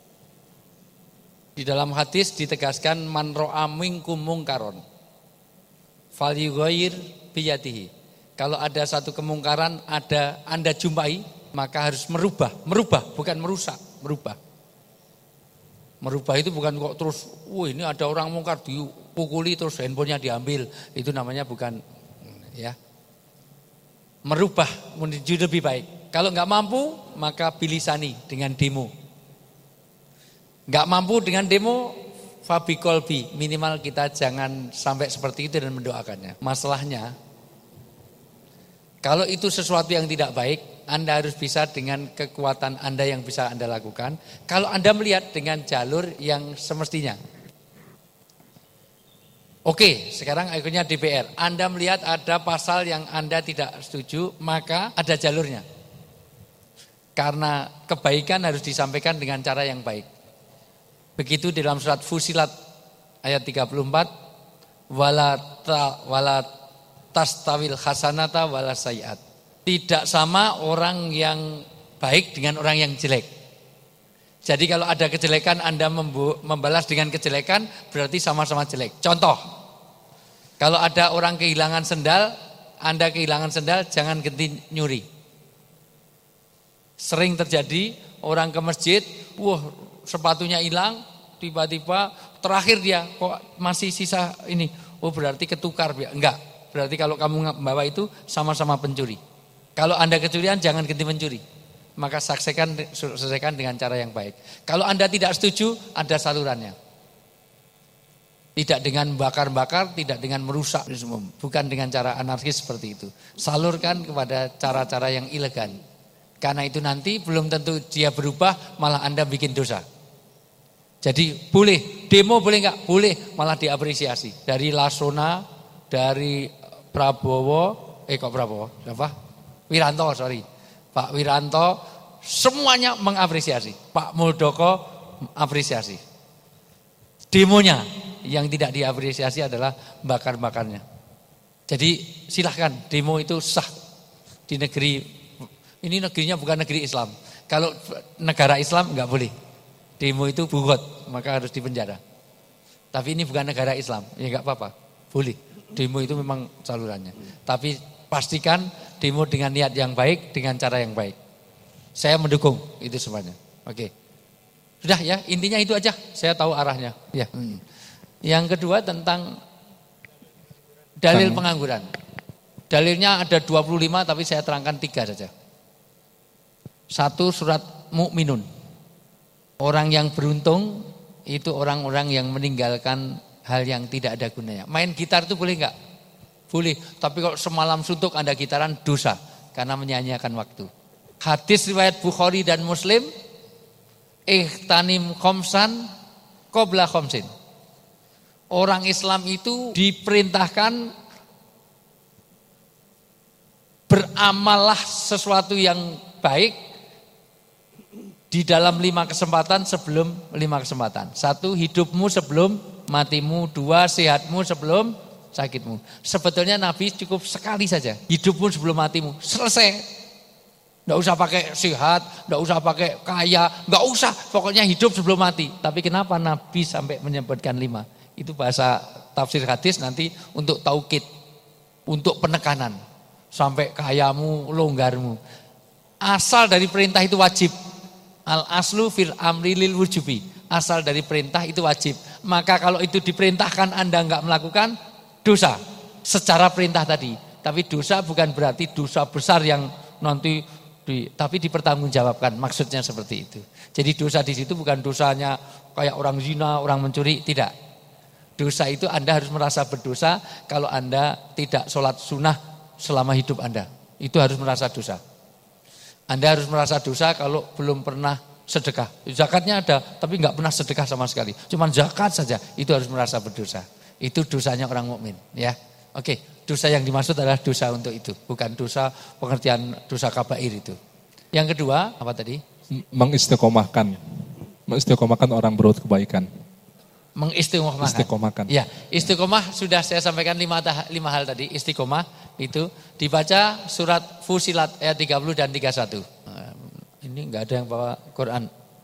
Di dalam hadis ditegaskan man ro'a minkum mungkaron falyughayyir biyadihi. Kalau ada satu kemungkaran Anda jumpai, maka harus merubah, bukan merusak, merubah. Merubah itu bukan kok terus, ini ada orang mungkar dipukuli terus handphonenya diambil, itu namanya bukan, ya. Merubah menuju lebih baik. Kalau nggak mampu, maka bilisani dengan demo. Nggak mampu dengan demo, fabi kolbi, minimal kita jangan sampai seperti itu dan mendoakannya. Masalahnya, kalau itu sesuatu yang tidak baik, Anda harus bisa dengan kekuatan Anda yang bisa Anda lakukan. Kalau Anda melihat dengan jalur yang semestinya. Oke, sekarang akhirnya DPR. Anda melihat ada pasal yang Anda tidak setuju, maka ada jalurnya. Karena kebaikan harus disampaikan dengan cara yang baik. Begitu dalam surat Fusilat ayat 34, wala tastawil hasanata wala sayiat. Tidak sama orang yang baik dengan orang yang jelek. Jadi kalau ada kejelekan Anda membalas dengan kejelekan, berarti sama-sama jelek. Contoh, kalau ada orang kehilangan sendal, Anda kehilangan sendal, jangan ganti nyuri. Sering terjadi orang ke masjid, wah sepatunya hilang, tiba-tiba terakhir dia kok masih sisa ini. Oh berarti ketukar. Enggak, berarti kalau kamu membawa itu sama-sama pencuri. Kalau Anda kecurian jangan ganti mencuri. Maka selesaikan dengan cara yang baik. Kalau Anda tidak setuju, ada salurannya. Tidak dengan bakar-bakar, tidak dengan merusak, bukan dengan cara anarkis seperti itu. Salurkan kepada cara-cara yang elegan. Karena itu nanti belum tentu dia berubah, malah Anda bikin dosa. Jadi boleh, demo boleh enggak? Boleh, malah diapresiasi. Dari Lasona, dari Prabowo, Apa? Wiranto, sorry. Pak Wiranto, semuanya mengapresiasi. Pak Muldoko apresiasi. Demonya yang tidak diapresiasi adalah bakar-bakarnya. Jadi silahkan, demo itu sah di negeri. Ini negerinya bukan negeri Islam. Kalau negara Islam enggak boleh. Demo itu bugot, maka harus dipenjara. Tapi ini bukan negara Islam, ya enggak apa-apa. Boleh. Demo itu memang salurannya. Tapi pastikan demo dengan niat yang baik, dengan cara yang baik. Saya mendukung itu semuanya. Oke. Sudah ya, intinya itu aja. Saya tahu arahnya. Ya. Yang kedua tentang dalil pengangguran. Dalilnya ada 25 tapi saya terangkan 3 saja. 1 surat Mukminun. Orang yang beruntung itu orang-orang yang meninggalkan hal yang tidak ada gunanya. Main gitar itu boleh enggak? Boleh, tapi kalau semalam suntuk Anda gitaran dosa karena menyanyiakan waktu. Hadis riwayat Bukhari dan Muslim, ihtanim khamsan qabla khamsin. Orang Islam itu diperintahkan beramallah sesuatu yang baik di dalam 5 kesempatan sebelum 5 kesempatan. 1, hidupmu sebelum matimu. 2, sehatmu sebelum sakitmu. Sebetulnya Nabi cukup sekali saja. Hidupmu sebelum matimu. Selesai. Enggak usah pakai sehat, enggak usah pakai kaya, enggak usah. Pokoknya hidup sebelum mati. Tapi kenapa Nabi sampai menyebutkan 5? Itu bahasa tafsir hadis nanti untuk taukid, untuk penekanan. Sampai kayamu, longgarmu. Asal dari perintah itu wajib. Al-aslu fil amri lil wujubi. Asal dari perintah itu wajib. Maka kalau itu diperintahkan Anda enggak melakukan, dosa secara perintah tadi. Tapi dosa bukan berarti dosa besar yang nanti tapi dipertanggungjawabkan. Maksudnya seperti itu. Jadi dosa di situ bukan dosanya kayak orang zina, orang mencuri, tidak. Dosa itu Anda harus merasa berdosa kalau Anda tidak sholat sunnah selama hidup Anda. Itu harus merasa dosa. Anda harus merasa dosa kalau belum pernah sedekah. Zakatnya ada, tapi enggak pernah sedekah sama sekali. Cuman zakat saja, itu harus merasa berdosa. Itu dosanya orang mukmin, ya. Oke, dosa yang dimaksud adalah dosa untuk itu, bukan dosa pengertian dosa kabair itu. Yang kedua, apa tadi? Mengistiqomahkan orang berbuat kebaikan. Mengistiqomahkan. Ya, istiqomah sudah saya sampaikan 5 hal tadi. Istiqomah itu dibaca surat Fusilat ayat 30 dan 31. Ini enggak ada yang bawa Quran.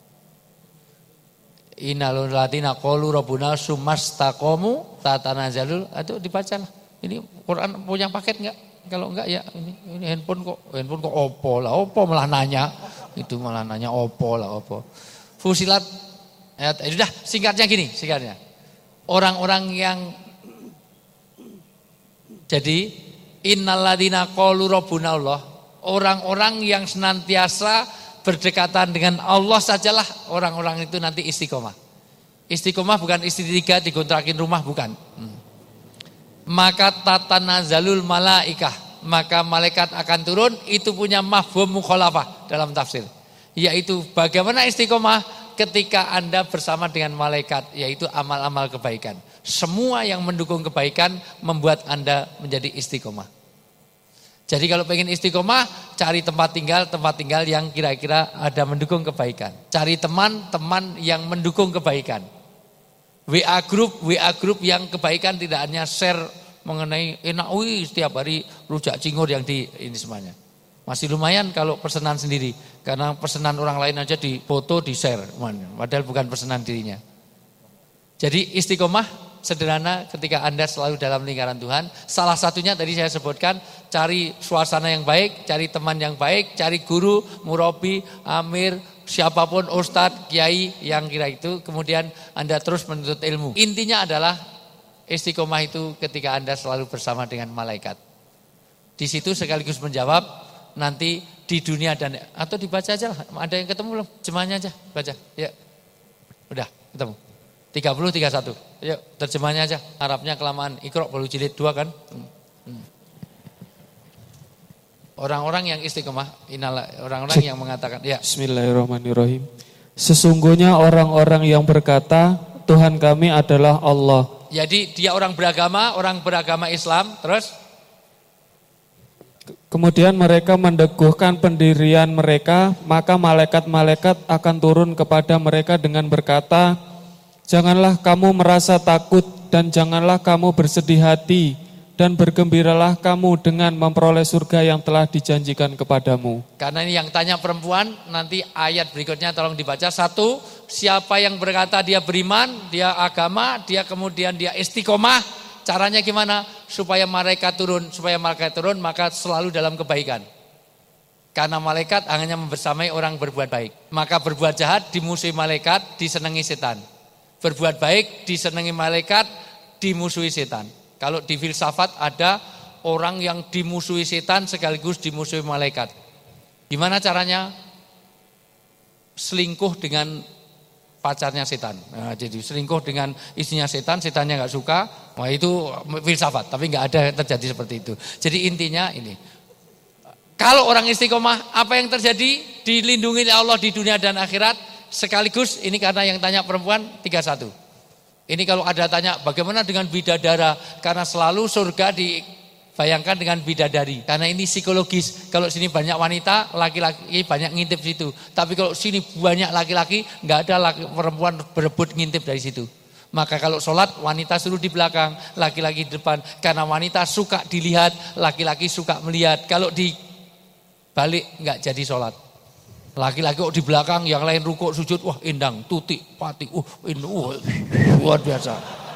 Innal ladzina qalu rabbuna tsumastaqamu tatanazalul, itu dibacalah. Ini Quran punya paket enggak? Kalau enggak ya ini handphone kok opo malah nanya. Itu malah nanya opo. Fusilat ayat sudah singkatnya gini, orang-orang yang jadi innalladzina qalu rabbuna Allah, orang-orang yang senantiasa berdekatan dengan Allah sajalah orang-orang itu nanti istiqomah. Istiqomah bukan istiqomah dikontrakin rumah, bukan. Maka tatanazalul malaikah, maka malaikat akan turun, itu punya mafhum mukhalafah dalam tafsir. Yaitu bagaimana istiqomah ketika Anda bersama dengan malaikat, yaitu amal-amal kebaikan. Semua yang mendukung kebaikan membuat Anda menjadi istiqomah. Jadi kalau pengen istiqomah, cari tempat tinggal yang kira-kira ada mendukung kebaikan. Cari teman-teman yang mendukung kebaikan. WA group yang kebaikan tidak hanya share mengenai enak setiap hari rujak cingur yang di ini semuanya. Masih lumayan kalau pesanan sendiri, karena pesanan orang lain aja dipoto, di-share, padahal bukan pesanan dirinya. Jadi istiqomah sederhana ketika Anda selalu dalam lingkaran Tuhan. Salah satunya tadi saya sebutkan, cari suasana yang baik, cari teman yang baik, cari guru, murabi, amir, siapapun, ustadz, kiai yang kira itu. Kemudian Anda terus menuntut ilmu. Intinya adalah istiqomah itu ketika Anda selalu bersama dengan malaikat. Di situ sekaligus menjawab nanti di dunia dan atau dibaca aja lah. Ada yang ketemu belum? Jemaahnya aja baca. Ya. Udah ketemu. 30 31. Yuk, terjemahnya aja. Arabnya kelamaan. Iqra baru jilid 2 kan? Orang-orang yang istiqomah, orang-orang yang mengatakan, ya. Bismillahirrahmanirrahim. Sesungguhnya orang-orang yang berkata, Tuhan kami adalah Allah. Jadi dia orang beragama Islam, terus Kemudian mereka mendeguhkan pendirian mereka, maka malaikat-malaikat akan turun kepada mereka dengan berkata, janganlah kamu merasa takut dan janganlah kamu bersedih hati dan bergembiralah kamu dengan memperoleh surga yang telah dijanjikan kepadamu. Karena ini yang tanya perempuan, nanti ayat berikutnya tolong dibaca. 1, siapa yang berkata dia beriman, dia agama, dia kemudian dia istiqomah, caranya gimana? Supaya malaikat turun, maka selalu dalam kebaikan. Karena malaikat hanya membersamai orang berbuat baik. Maka berbuat jahat dimusuhi malaikat, disenangi setan. Berbuat baik disenangi malaikat, dimusuhi setan. Kalau di filsafat ada orang yang dimusuhi setan sekaligus dimusuhi malaikat. Gimana caranya? Selingkuh dengan pacarnya setan. Nah, jadi selingkuh dengan istrinya setan, setannya nggak suka. Wah itu filsafat, tapi nggak ada yang terjadi seperti itu. Jadi intinya ini. Kalau orang istiqomah, apa yang terjadi? Dilindungi oleh Allah di dunia dan akhirat. Sekaligus ini karena yang tanya perempuan 31. Ini kalau ada tanya bagaimana dengan bidadara, karena selalu surga dibayangkan dengan bidadari. Karena ini psikologis. Kalau sini banyak wanita, laki-laki banyak ngintip situ. Tapi kalau sini banyak laki-laki, nggak ada perempuan berebut ngintip dari situ. Maka kalau sholat wanita suruh di belakang, laki-laki di depan. Karena wanita suka dilihat, laki-laki suka melihat. Kalau dibalik nggak jadi sholat. Laki-laki kok di belakang, yang lain rukuk sujud, wah indang, tutik, patik, luar biasa.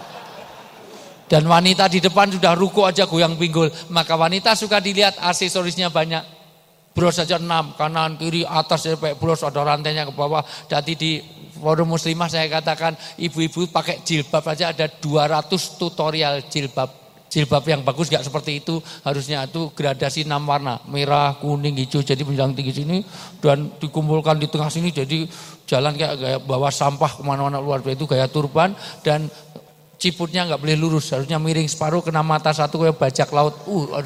Dan wanita di depan sudah rukuk aja goyang pinggul, maka wanita suka dilihat, aksesorisnya banyak. Bros saja 6, kanan, kiri, atas, sampai bros ada rantainya ke bawah. Jadi di forum muslimah saya katakan, ibu-ibu pakai jilbab aja ada 200 tutorial jilbab. Jilbab yang bagus gak seperti itu, harusnya itu gradasi 6 warna, merah, kuning, hijau, jadi menjulang tinggi sini dan dikumpulkan di tengah sini, jadi jalan kayak gaya bawa sampah kemana-mana luar biasa, itu gaya turban dan ciputnya gak boleh lurus, harusnya miring separuh, kena mata satu kayak bajak laut.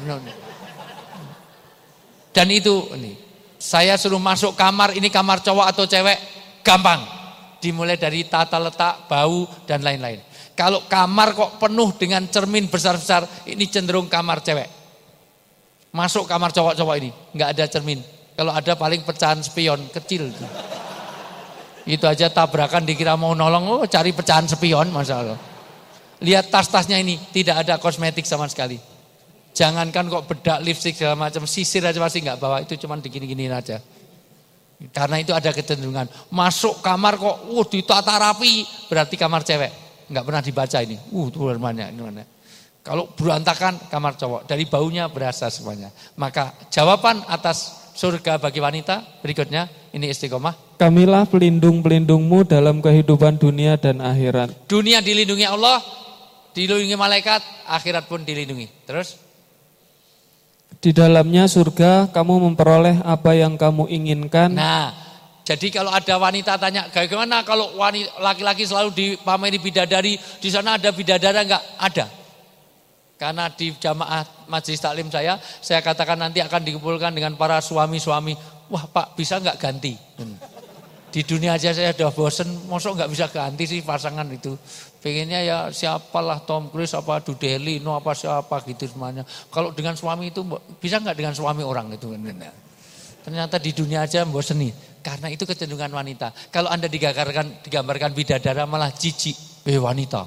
Dan itu ini, saya suruh masuk kamar, ini kamar cowok atau cewek, gampang, dimulai dari tata letak, bau dan lain-lain. Kalau kamar kok penuh dengan cermin besar-besar, ini cenderung kamar cewek. Masuk kamar cowok-cowok ini, nggak ada cermin. Kalau ada paling pecahan spion kecil. Itu aja tabrakan dikira mau nolong, cari pecahan spion, Masya Allah. Lihat tas-tasnya ini, tidak ada kosmetik sama sekali. Jangankan kok bedak, lipstick segala macam, sisir aja masih nggak bawa, itu cuma digini-giniin aja. Karena itu ada kecenderungan. Masuk kamar kok, ditata rapi, berarti kamar cewek. Enggak pernah dibaca ini. Itu banyak ini mana. Kalau berantakan kamar cowok, dari baunya berasa semuanya. Maka jawaban atas surga bagi wanita berikutnya, ini istiqomah. Kamilah pelindung-pelindungmu dalam kehidupan dunia dan akhirat. Dunia dilindungi Allah, dilindungi malaikat, akhirat pun dilindungi. Terus? Di dalamnya surga kamu memperoleh apa yang kamu inginkan. Nah, jadi kalau ada wanita tanya, bagaimana kalau laki-laki selalu dipameri bidadari, di sana ada bidadara enggak? Ada. Karena di jamaah majelis taklim saya katakan nanti akan dikumpulkan dengan para suami-suami. Wah Pak, bisa enggak ganti? Di dunia aja saya udah bosen, mosok enggak bisa ganti sih pasangan itu. Pengennya ya siapalah Tom Cruise, apa Dudeli, no apa siapa gitu semuanya. Kalau dengan suami itu bisa enggak dengan suami orang itu? Ternyata di dunia aja boseni. Karena itu kecenderungan wanita. Kalau Anda digambarkan bidadara malah jijik. Wanita.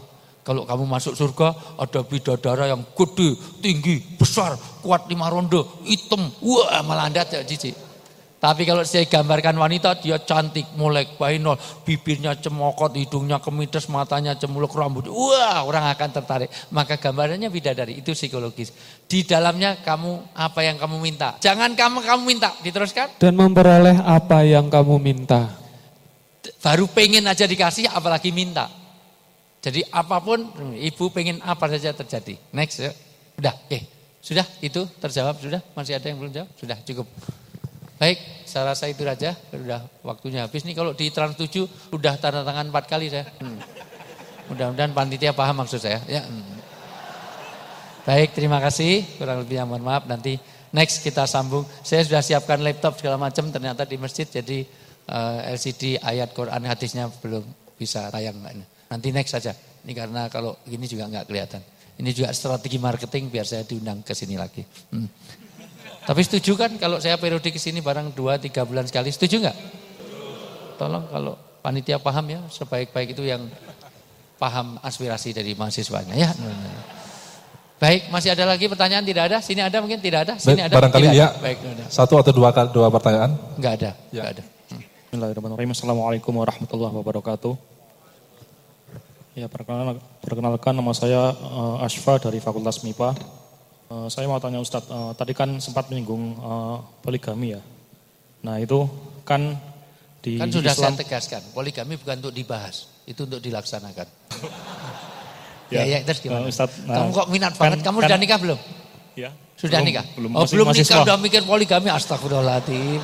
Kalau kamu masuk surga, ada bidadara yang gede, tinggi, besar, kuat 5 ronde, hitam. Wah, malah Anda tidak jijik. Tapi kalau saya gambarkan wanita, dia cantik, molek, bainol, bibirnya cemokot, hidungnya kemites, matanya cemuluk, rambut. Wah, orang akan tertarik. Maka gambarannya bidadari, itu psikologis. Di dalamnya kamu, apa yang kamu minta. Jangan kamu minta, diteruskan. Dan memperoleh apa yang kamu minta. Baru pengen aja dikasih, apalagi minta. Jadi apapun, ibu pengen apa saja terjadi. Next, ya. Udah, sudah itu terjawab, sudah? Masih ada yang belum jawab? Sudah, cukup. Baik, saya rasa itu aja. Sudah waktunya habis nih. Kalau di Trans 7, udah tanda tangan 4 kali saya. Mudah-mudahan panitia paham maksud saya. Ya. Baik, terima kasih. Kurang lebihnya mohon maaf. Nanti next kita sambung. Saya sudah siapkan laptop segala macam. Ternyata di masjid jadi LCD ayat Quran hadisnya belum bisa tayang. Nanti next saja. Ini karena kalau gini juga nggak kelihatan. Ini juga strategi marketing biar saya diundang ke sini lagi. Tapi setuju kan kalau saya periode ke sini barang 2-3 bulan sekali. Setuju nggak? Tolong kalau panitia paham ya. Sebaik-baik itu yang paham aspirasi dari mahasiswanya ya. Baik, masih ada lagi pertanyaan? Tidak ada? Sini ada mungkin? Tidak ada? Sini ada? Barangkali tidak ya. Ada. Baik, ada. 1 atau 2 pertanyaan? Enggak ada. Ya. Enggak ada. Bismillahirrahmanirrahim. Assalamualaikum warahmatullahi wabarakatuh. Ya, perkenalkan nama saya Ashfa dari Fakultas MIPA. Saya mau tanya Ustadz, tadi kan sempat menyinggung poligami ya. Nah itu kan di kan sudah Islam, saya tegaskan, poligami bukan untuk dibahas, itu untuk dilaksanakan. ya, terus gimana? Ustadz, kamu kok minat banget, kamu sudah nikah belum? Ya. Sudah nikah? Belum, belum nikah mahasiswa. udah mikir poligami, astagfirullahaladzim.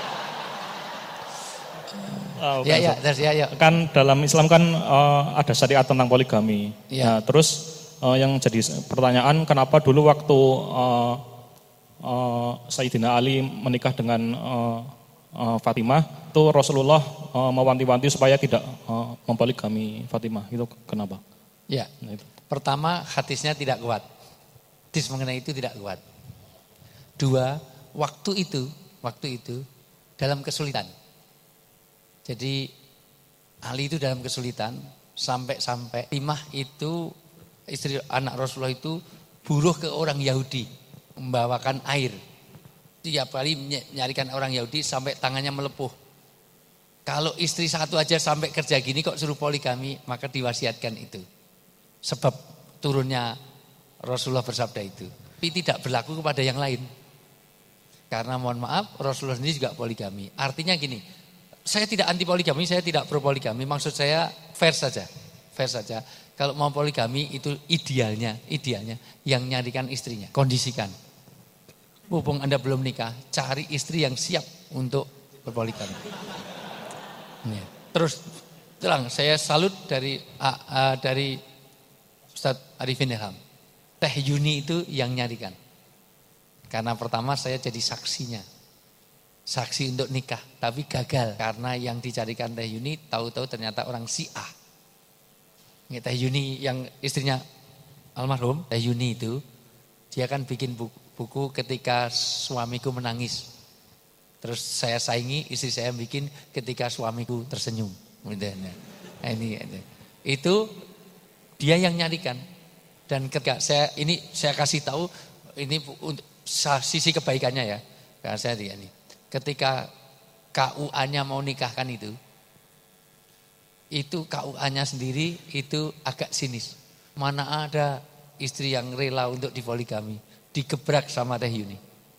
Terus ya. Kan dalam Islam kan ada syariat tentang poligami. Ya. Nah, terus yang jadi pertanyaan kenapa dulu waktu Sayyidina Ali menikah dengan Fatimah itu Rasulullah mewanti-wanti supaya tidak mempoligami Fatimah, itu kenapa? Ya, Nah, itu. pertama hadisnya tidak kuat, hadis mengenai itu tidak kuat. 2, waktu itu dalam kesulitan. Jadi Ali itu dalam kesulitan sampai Fatimah itu istri anak Rasulullah itu buruh ke orang Yahudi membawakan air. Tiap kali nyarikan orang Yahudi sampai tangannya melepuh. Kalau istri satu aja sampai kerja gini kok suruh poligami, maka diwasiatkan itu. Sebab turunnya Rasulullah bersabda itu. Tapi tidak berlaku kepada yang lain. Karena mohon maaf Rasulullah sendiri juga poligami. Artinya gini, saya tidak anti poligami, saya tidak pro poligami. Maksud saya fair saja. Kalau mau poligami itu idealnya yang nyarikan istrinya. Kondisikan. Mumpung Anda belum nikah, cari istri yang siap untuk berpoligami. Terus terang, saya salut dari Ustadz Arifin Ilham. Teh Yuni itu yang nyarikan. Karena pertama saya jadi saksinya. Saksi untuk nikah, tapi gagal karena yang dicarikan Teh Yuni tahu-tahu ternyata orang Syiah. Teh Yuni yang istrinya almarhum, Teh Yuni itu dia kan bikin buku ketika suamiku menangis. Terus saya saingi, istri saya bikin ketika suamiku tersenyum. Nah, ini itu dia yang nyarikan. Dan ketika saya kasih tahu ini sisi kebaikannya ya. Karena saya ini ketika KUA-nya mau nikahkan itu KUA-nya sendiri itu agak sinis. Mana ada istri yang rela untuk dipoligami, digebrak sama Teh Yuni.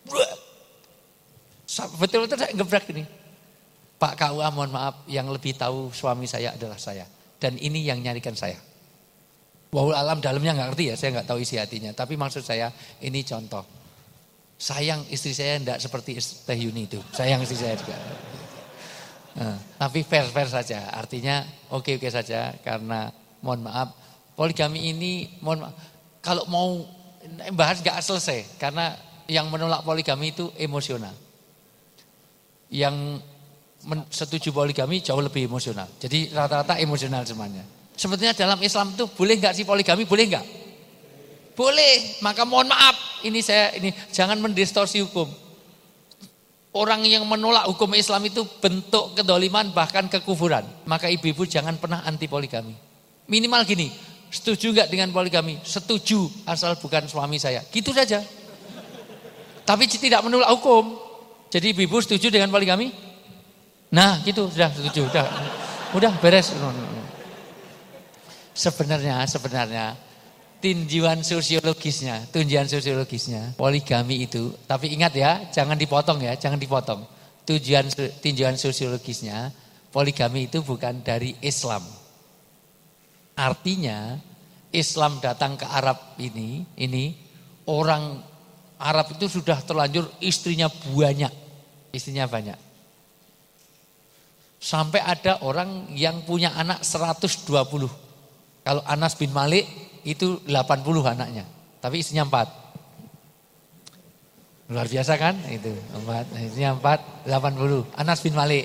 Betul-betul saya gebrak ini. Pak KUA mohon maaf, yang lebih tahu suami saya adalah saya. Dan ini yang nyarikan saya. Wahul alam dalamnya nggak ngerti ya, saya nggak tahu isi hatinya. Tapi maksud saya ini contoh. Sayang istri saya tidak seperti Teh Yuni itu. Sayang istri saya juga. Tapi fair saja. Artinya oke saja. Karena mohon maaf, poligami ini mohon maaf, kalau mau bahas gak selesai. Karena yang menolak poligami itu emosional. Yang setuju poligami jauh lebih emosional. Jadi rata-rata emosional semuanya. Sebetulnya dalam Islam itu boleh gak sih poligami? Boleh gak? Boleh, maka mohon maaf, ini jangan mendistorsi hukum. Orang yang menolak hukum Islam itu bentuk kedoliman bahkan kekufuran. Maka ibu-ibu jangan pernah anti poligami. Minimal gini, setuju nggak dengan poligami? Setuju, asal bukan suami saya. Gitu saja. Tapi tidak menolak hukum. Jadi ibu setuju dengan poligami? Nah, gitu sudah setuju, udah beres. Sebenarnya tinjauan sosiologisnya poligami itu, tapi ingat ya, jangan dipotong. Tinjauan sosiologisnya poligami itu bukan dari Islam. Artinya Islam datang ke Arab ini orang Arab itu sudah terlanjur istrinya banyak. Sampai ada orang yang punya anak 120. Kalau Anas bin Malik itu 80 anaknya, tapi istrinya 4. Luar biasa kan? Itu 4, istrinya 4, 80. Anas bin Malik.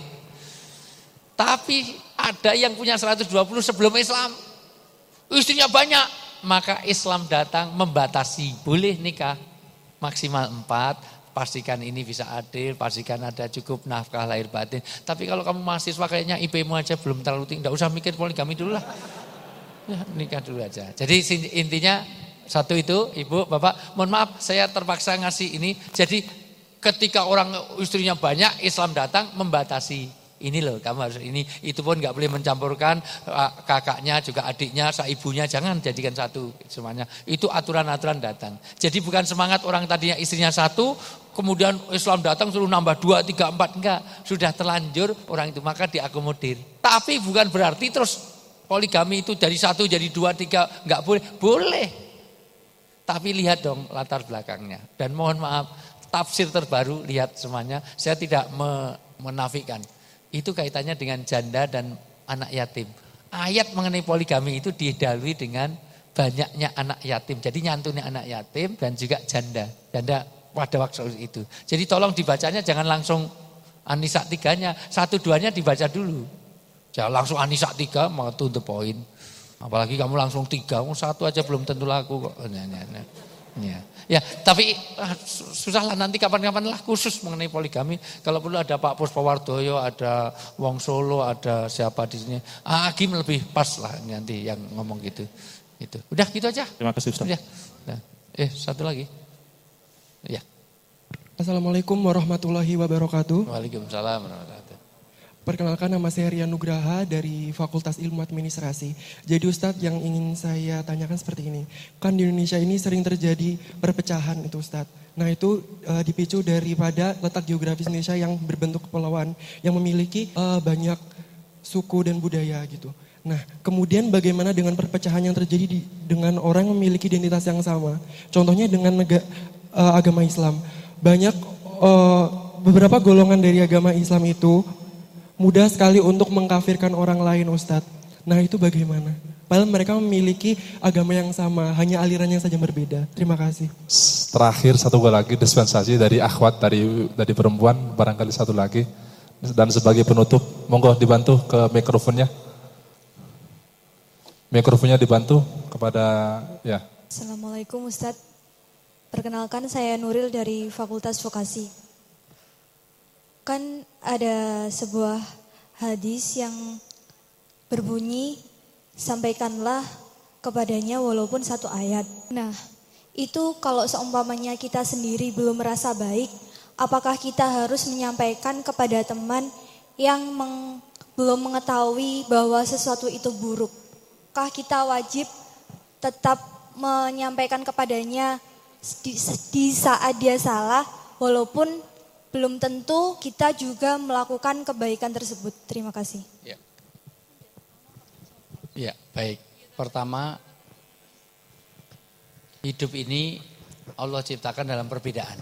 Tapi ada yang punya 120 sebelum Islam. Istrinya banyak, maka Islam datang membatasi, boleh nikah maksimal 4. Pastikan ini bisa adil, pastikan ada cukup nafkah lahir batin. Tapi kalau kamu mahasiswa kayaknya IP-mu aja belum terlalu tinggi, enggak usah mikir poligami dulu lah. Ya, nikah dulu aja. Jadi intinya satu itu, Ibu, Bapak, mohon maaf saya terpaksa ngasih ini. Jadi ketika orang istrinya banyak, Islam datang membatasi. Ini loh, kamu harus ini. Itu pun enggak boleh mencampurkan kakaknya juga adiknya, saibunya, jangan jadikan satu semuanya. Itu aturan-aturan datang. Jadi bukan semangat orang tadinya istrinya satu, kemudian Islam datang suruh nambah 2, 3, 4, enggak. Sudah terlanjur orang itu, maka diakomodir. Tapi bukan berarti terus poligami itu dari 1 jadi 2, 3, enggak boleh. Boleh. Tapi lihat dong latar belakangnya. Dan mohon maaf, tafsir terbaru lihat semuanya. Saya tidak menafikan. Itu kaitannya dengan janda dan anak yatim. Ayat mengenai poligami itu didahului dengan banyaknya anak yatim. Jadi nyantunya anak yatim dan juga janda. Janda pada waktu itu. Jadi tolong dibacanya jangan langsung An-Nisa 3-nya. 1-2-nya dibaca dulu. Jangan langsung An-Nisa 3 mau to the point. Apalagi kamu langsung 3, 1 aja belum tentu laku kok. Ya, tapi susahlah nanti kapan-kapan lah khusus mengenai poligami. Kalau perlu ada Pak Puspawardoyo, ada Wong Solo, ada siapa di sini. Agim lebih pas lah nanti yang ngomong gitu. Itu. Udah gitu aja. Terima kasih Ustaz. Ya. Nah, satu lagi. Ya. Assalamualaikum warahmatullahi wabarakatuh. Waalaikumsalam warahmatullahi wabarakatuh. Perkenalkan, nama saya Rian Nugraha dari Fakultas Ilmu Administrasi. Jadi Ustadz, yang ingin saya tanyakan seperti ini. Kan di Indonesia ini sering terjadi perpecahan itu Ustadz. Nah itu dipicu daripada letak geografis Indonesia yang berbentuk kepulauan. Yang memiliki banyak suku dan budaya gitu. Nah kemudian bagaimana dengan perpecahan yang terjadi dengan orang yang memiliki identitas yang sama. Contohnya dengan agama Islam. Banyak beberapa golongan dari agama Islam itu mudah sekali untuk mengkafirkan orang lain Ustadz. Nah itu bagaimana? Padahal mereka memiliki agama yang sama, hanya alirannya saja berbeda. Terima kasih. Terakhir satu lagi dispensasi dari akhwat dari perempuan, barangkali satu lagi. Dan sebagai penutup, monggo dibantu ke mikrofonnya. Mikrofonnya dibantu kepada ya. Assalamualaikum Ustadz. Perkenalkan saya Nuril dari Fakultas Vokasi. Kan ada sebuah hadis yang berbunyi, sampaikanlah kepadanya walaupun 1 ayat. Nah, itu kalau seumpamanya kita sendiri belum merasa baik, apakah kita harus menyampaikan kepada teman yang belum mengetahui bahwa sesuatu itu buruk? Kah kita wajib tetap menyampaikan kepadanya di saat dia salah, walaupun belum tentu kita juga melakukan kebaikan tersebut. Terima kasih. Ya, baik. Pertama, hidup ini Allah ciptakan dalam perbedaan.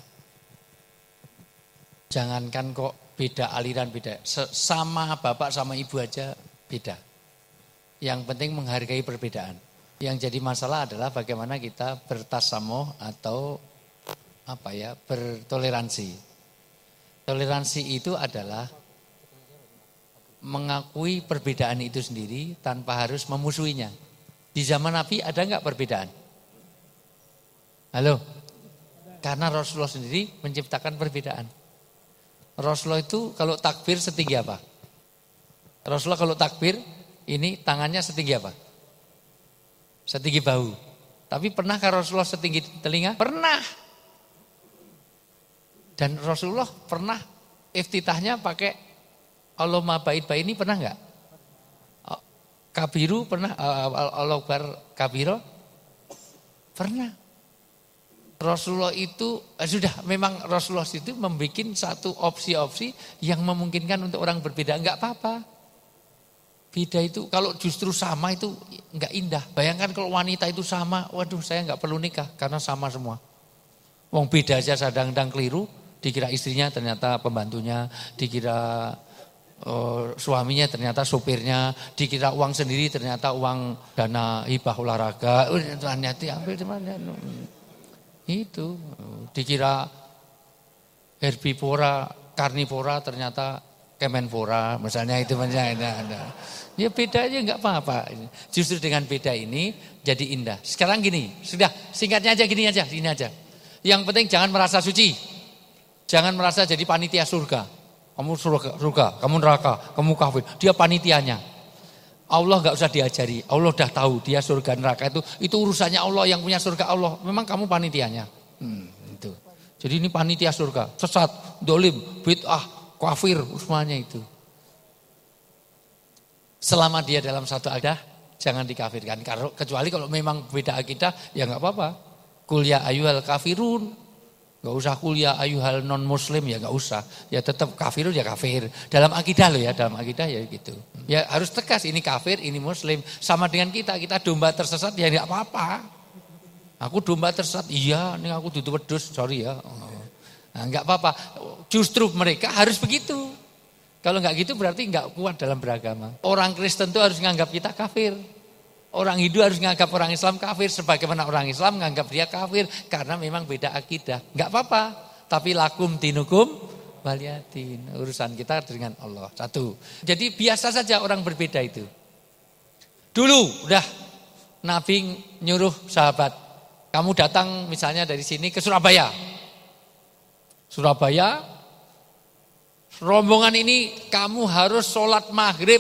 Jangankan kok beda aliran, beda. Sama bapak sama ibu aja beda. Yang penting menghargai perbedaan. Yang jadi masalah adalah bagaimana kita bertasamuh atau bertoleransi. Toleransi itu adalah mengakui perbedaan itu sendiri tanpa harus memusuhinya. Di zaman Nabi ada enggak perbedaan? Halo? Karena Rasulullah sendiri menciptakan perbedaan. Rasulullah itu kalau takbir setinggi apa? Rasulullah kalau takbir ini tangannya setinggi apa? setinggi bahu. Tapi pernahkah Rasulullah setinggi telinga? Pernah. Dan Rasulullah pernah iftitahnya pakai Allahumma ba'id baini, pernah enggak? Kabiru pernah, Allah Akbar kabiro? Pernah. Rasulullah itu sudah memang Rasulullah itu membuat satu opsi-opsi yang memungkinkan untuk orang berbeda, enggak apa-apa. Beda itu kalau justru sama itu enggak indah. Bayangkan kalau wanita itu sama, waduh saya enggak perlu nikah karena sama semua. Wong beda aja sadang-dang keliru, dikira istrinya ternyata pembantunya, dikira suaminya ternyata sopirnya, dikira uang sendiri ternyata uang dana hibah olahraga. Ternyata ambil di mana? Itu dikira herbivora, karnivora ternyata kemenpora, misalnya itu ada. Ya beda aja enggak apa-apa. Justru dengan beda ini jadi indah. Sekarang gini, sudah singkatnya aja gini aja. Yang penting jangan merasa suci. Jangan merasa jadi panitia surga. Kamu surga, kamu neraka, kamu kafir. Dia panitianya. Allah enggak usah diajari. Allah udah tahu dia surga neraka itu urusannya Allah, yang punya surga Allah. Memang kamu panitianya. Itu. Jadi ini panitia surga, sesat, dolim, bid'ah, kafir, semuanya itu. Selama dia dalam satu akidah, jangan dikafirkan. Kecuali kalau memang beda akidah, ya enggak apa-apa. Qul ya ayyuhal kafirun. Enggak usah kuliah ayuhal non muslim, ya enggak usah. Ya tetap kafirun ya kafir. Dalam akidah loh ya, dalam akidah ya gitu. Ya harus tegas, ini kafir, ini muslim. Sama dengan kita domba tersesat ya enggak apa-apa. Aku domba tersesat, iya, ini aku duduk wedhus, sorry ya. Nah, enggak apa-apa. Justru mereka harus begitu. Kalau enggak gitu berarti enggak kuat dalam beragama. Orang Kristen itu harus menganggap kita kafir. Orang Hindu harus menganggap orang Islam kafir, sebagaimana orang Islam menganggap dia kafir karena memang beda akidah. Enggak apa-apa, tapi lakum dinukum waliyatin. Urusan kita dengan Allah. Satu. Jadi biasa saja orang berbeda itu. Dulu udah Nabi nyuruh sahabat, kamu datang misalnya dari sini ke Surabaya. Surabaya, rombongan ini kamu harus sholat maghrib.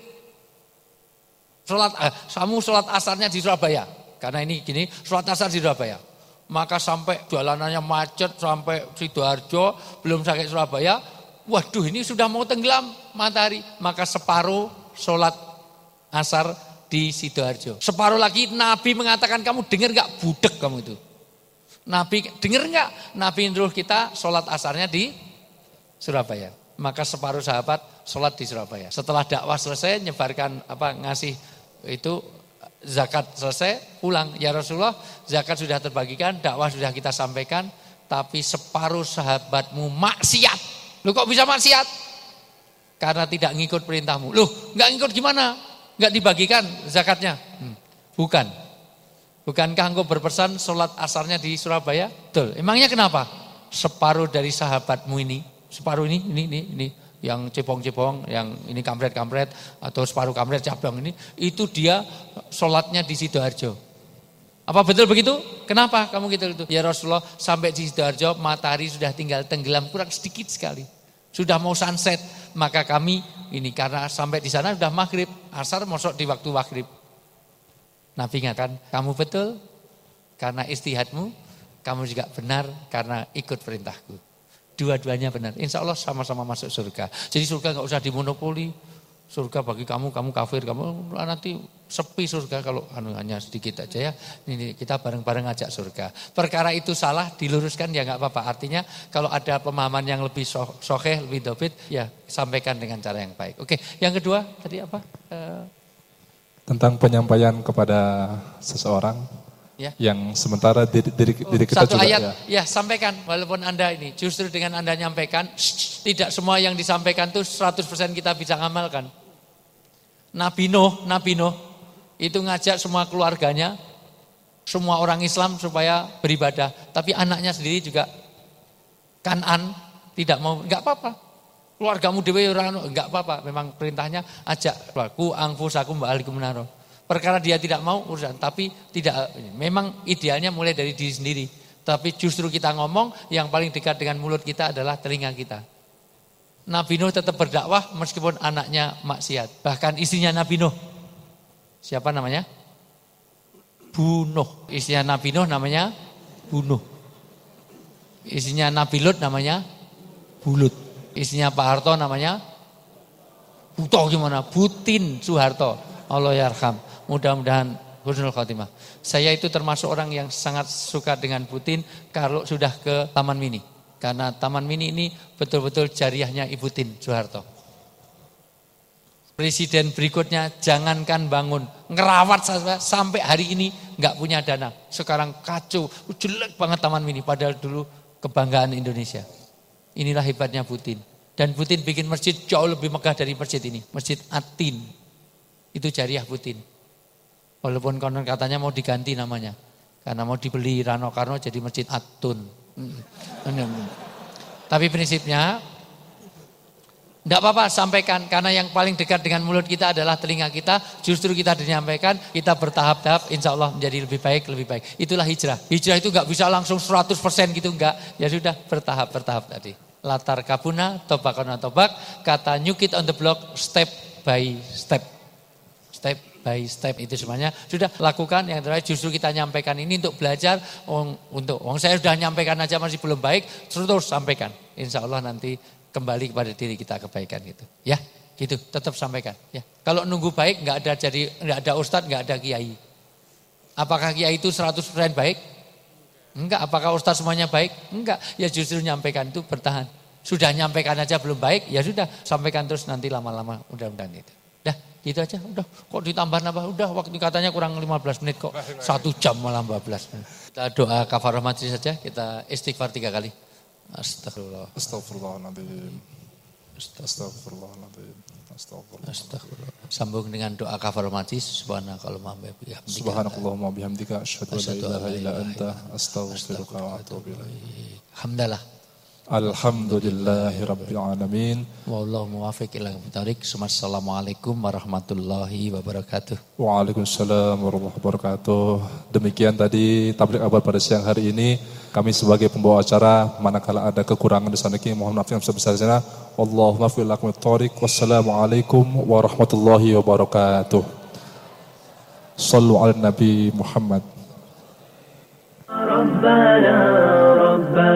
Kamu sholat asarnya di Surabaya. Karena ini gini, sholat asar di Surabaya. Maka sampai jalanannya macet sampai Sidoarjo, belum sampai Surabaya. Waduh, ini sudah mau tenggelam matahari. Maka separuh sholat asar di Sidoarjo. Separuh lagi Nabi mengatakan, kamu dengar gak budek kamu itu. Nabi dengar gak? Nabi nyuruh kita sholat asarnya di Surabaya. Maka separuh sahabat sholat di Surabaya. Setelah dakwah selesai, nyebarkan ngasih itu zakat selesai, pulang. Ya Rasulullah, zakat sudah terbagikan, dakwah sudah kita sampaikan, tapi separuh sahabatmu maksiat. Loh kok bisa maksiat? Karena tidak ngikut perintahmu. Loh gak ngikut gimana? Gak dibagikan zakatnya? Bukan. Bukankah engkau berpesan sholat asarnya di Surabaya? Betul. Emangnya kenapa? Separuh dari sahabatmu ini, separuh ini. Yang cepong-cepong, yang ini kampret-kampret atau separuh kampret cabang ini, itu dia sholatnya di Sidoarjo. Apa betul begitu? Kenapa kamu gitu? Ya Rasulullah, sampai di Sidoarjo matahari sudah tinggal tenggelam kurang sedikit sekali. Sudah mau sunset, maka kami ini karena sampai di sana sudah maghrib, asar masuk di waktu maghrib. Nabi ingatkan, kamu betul karena istihadmu, kamu juga benar karena ikut perintahku. Dua-duanya benar. Insya Allah sama-sama masuk surga. Jadi surga nggak usah dimonopoli. Surga bagi kamu kafir, kamu nanti sepi surga kalau hanya sedikit aja ya. Ini kita bareng-bareng ngajak surga. Perkara itu salah, diluruskan ya nggak apa-apa. Artinya kalau ada pemahaman yang lebih soheh, lebih dobit, ya sampaikan dengan cara yang baik. Oke, yang kedua tadi apa? Tentang penyampaian kepada seseorang. Ya. Yang sementara diri kita satu juga ayat ya sampaikan walaupun Anda ini justru dengan Anda nyampaikan tidak semua yang disampaikan itu 100% kita bisa ngamalkan. Nabi Nuh itu ngajak semua keluarganya, semua orang Islam supaya beribadah, tapi anaknya sendiri juga Kan'an tidak mau, enggak apa-apa. Keluargamu dhewe ora enggak apa-apa, memang perintahnya ajak ku anfusakum wa ahlikum naro. Perkara dia tidak mau urusan, tapi tidak, memang idealnya mulai dari diri sendiri. Tapi justru kita ngomong, yang paling dekat dengan mulut kita adalah telinga kita. Nabi Nuh tetap berdakwah meskipun anaknya maksiat. Bahkan istrinya Nabi Nuh, siapa namanya? bunuh. Isinya Nabi Nuh namanya bunuh. Isinya Nabi Lut namanya bulut. Isinya Pak Harto namanya Buto gimana? Butin Soeharto. Allah yarham. Mudah-mudahan husnul khotimah. Saya itu termasuk orang yang sangat suka dengan Putin kalau sudah ke Taman Mini. Karena Taman Mini ini betul-betul jariahnya Ibu Tin Soeharto. Presiden berikutnya jangankan bangun, ngerawat sampai hari ini nggak punya dana. Sekarang kacau, jelek banget Taman Mini. Padahal dulu kebanggaan Indonesia. Inilah hebatnya Putin. Dan Putin bikin masjid jauh lebih megah dari masjid ini. Masjid Atin. Itu jariah Putin. Walaupun konon katanya mau diganti namanya. Karena mau dibeli Rano Karno jadi Masjid Atun. Tapi prinsipnya tidak apa-apa sampaikan. Karena yang paling dekat dengan mulut kita adalah telinga kita. Justru kita menyampaikan, kita bertahap-tahap insya Allah menjadi lebih baik, lebih baik. Itulah hijrah. Hijrah itu nggak bisa langsung 100% gitu, enggak. Ya sudah bertahap-bertahap tadi. Latar kabuna, tobakona tobak. Kata new kid on the block, step by step. Step by step itu semuanya sudah lakukan. Yang terakhir justru kita nyampaikan ini untuk belajar. Saya sudah nyampaikan aja masih belum baik, terus sampaikan. Insya Allah nanti kembali kepada diri kita kebaikan gitu. Ya, gitu. Tetap sampaikan. Ya. Kalau nunggu baik nggak ada ustadz, nggak ada kiai. Apakah kiai itu 100% baik? Enggak. Apakah ustadz semuanya baik? Enggak. Ya justru nyampaikan itu bertahan. Sudah nyampaikan aja belum baik, ya sudah sampaikan terus nanti lama-lama mudah-mudahan itu. Dah, gitu aja. Udah. Kok ditambah-nambah? Udah, waktu katanya kurang 15 menit kok. 1 jam malah 14 menit. Kita doa kafarah majlis saja. Kita istighfar 3 kali. Astagfirullah. Astagfirullahaladzim. Astagfirullahaladzim. Astagfirullah. Sambung dengan doa kafarah majlis. Subhanakallahumma bihamdika asyhadu an la ilaha illa anta astaghfiruka wa atubu ilaik. Alhamdulillah. Alhamdulillahi rabbil alamin. Wallahu muwaffiq ila aqwamit. Assalamualaikum warahmatullahi wabarakatuh. Waalaikumsalam warahmatullahi wabarakatuh. Demikian tadi tabligh akbar pada siang hari ini. Kami sebagai pembawa acara, manakala ada kekurangan di sana, mohon maaf yang sebesar-besarnya. Allahumma fil lakum at-thariq. Wassalamualaikum warahmatullahi wabarakatuh. Sallu ala Nabi Muhammad. Rabbana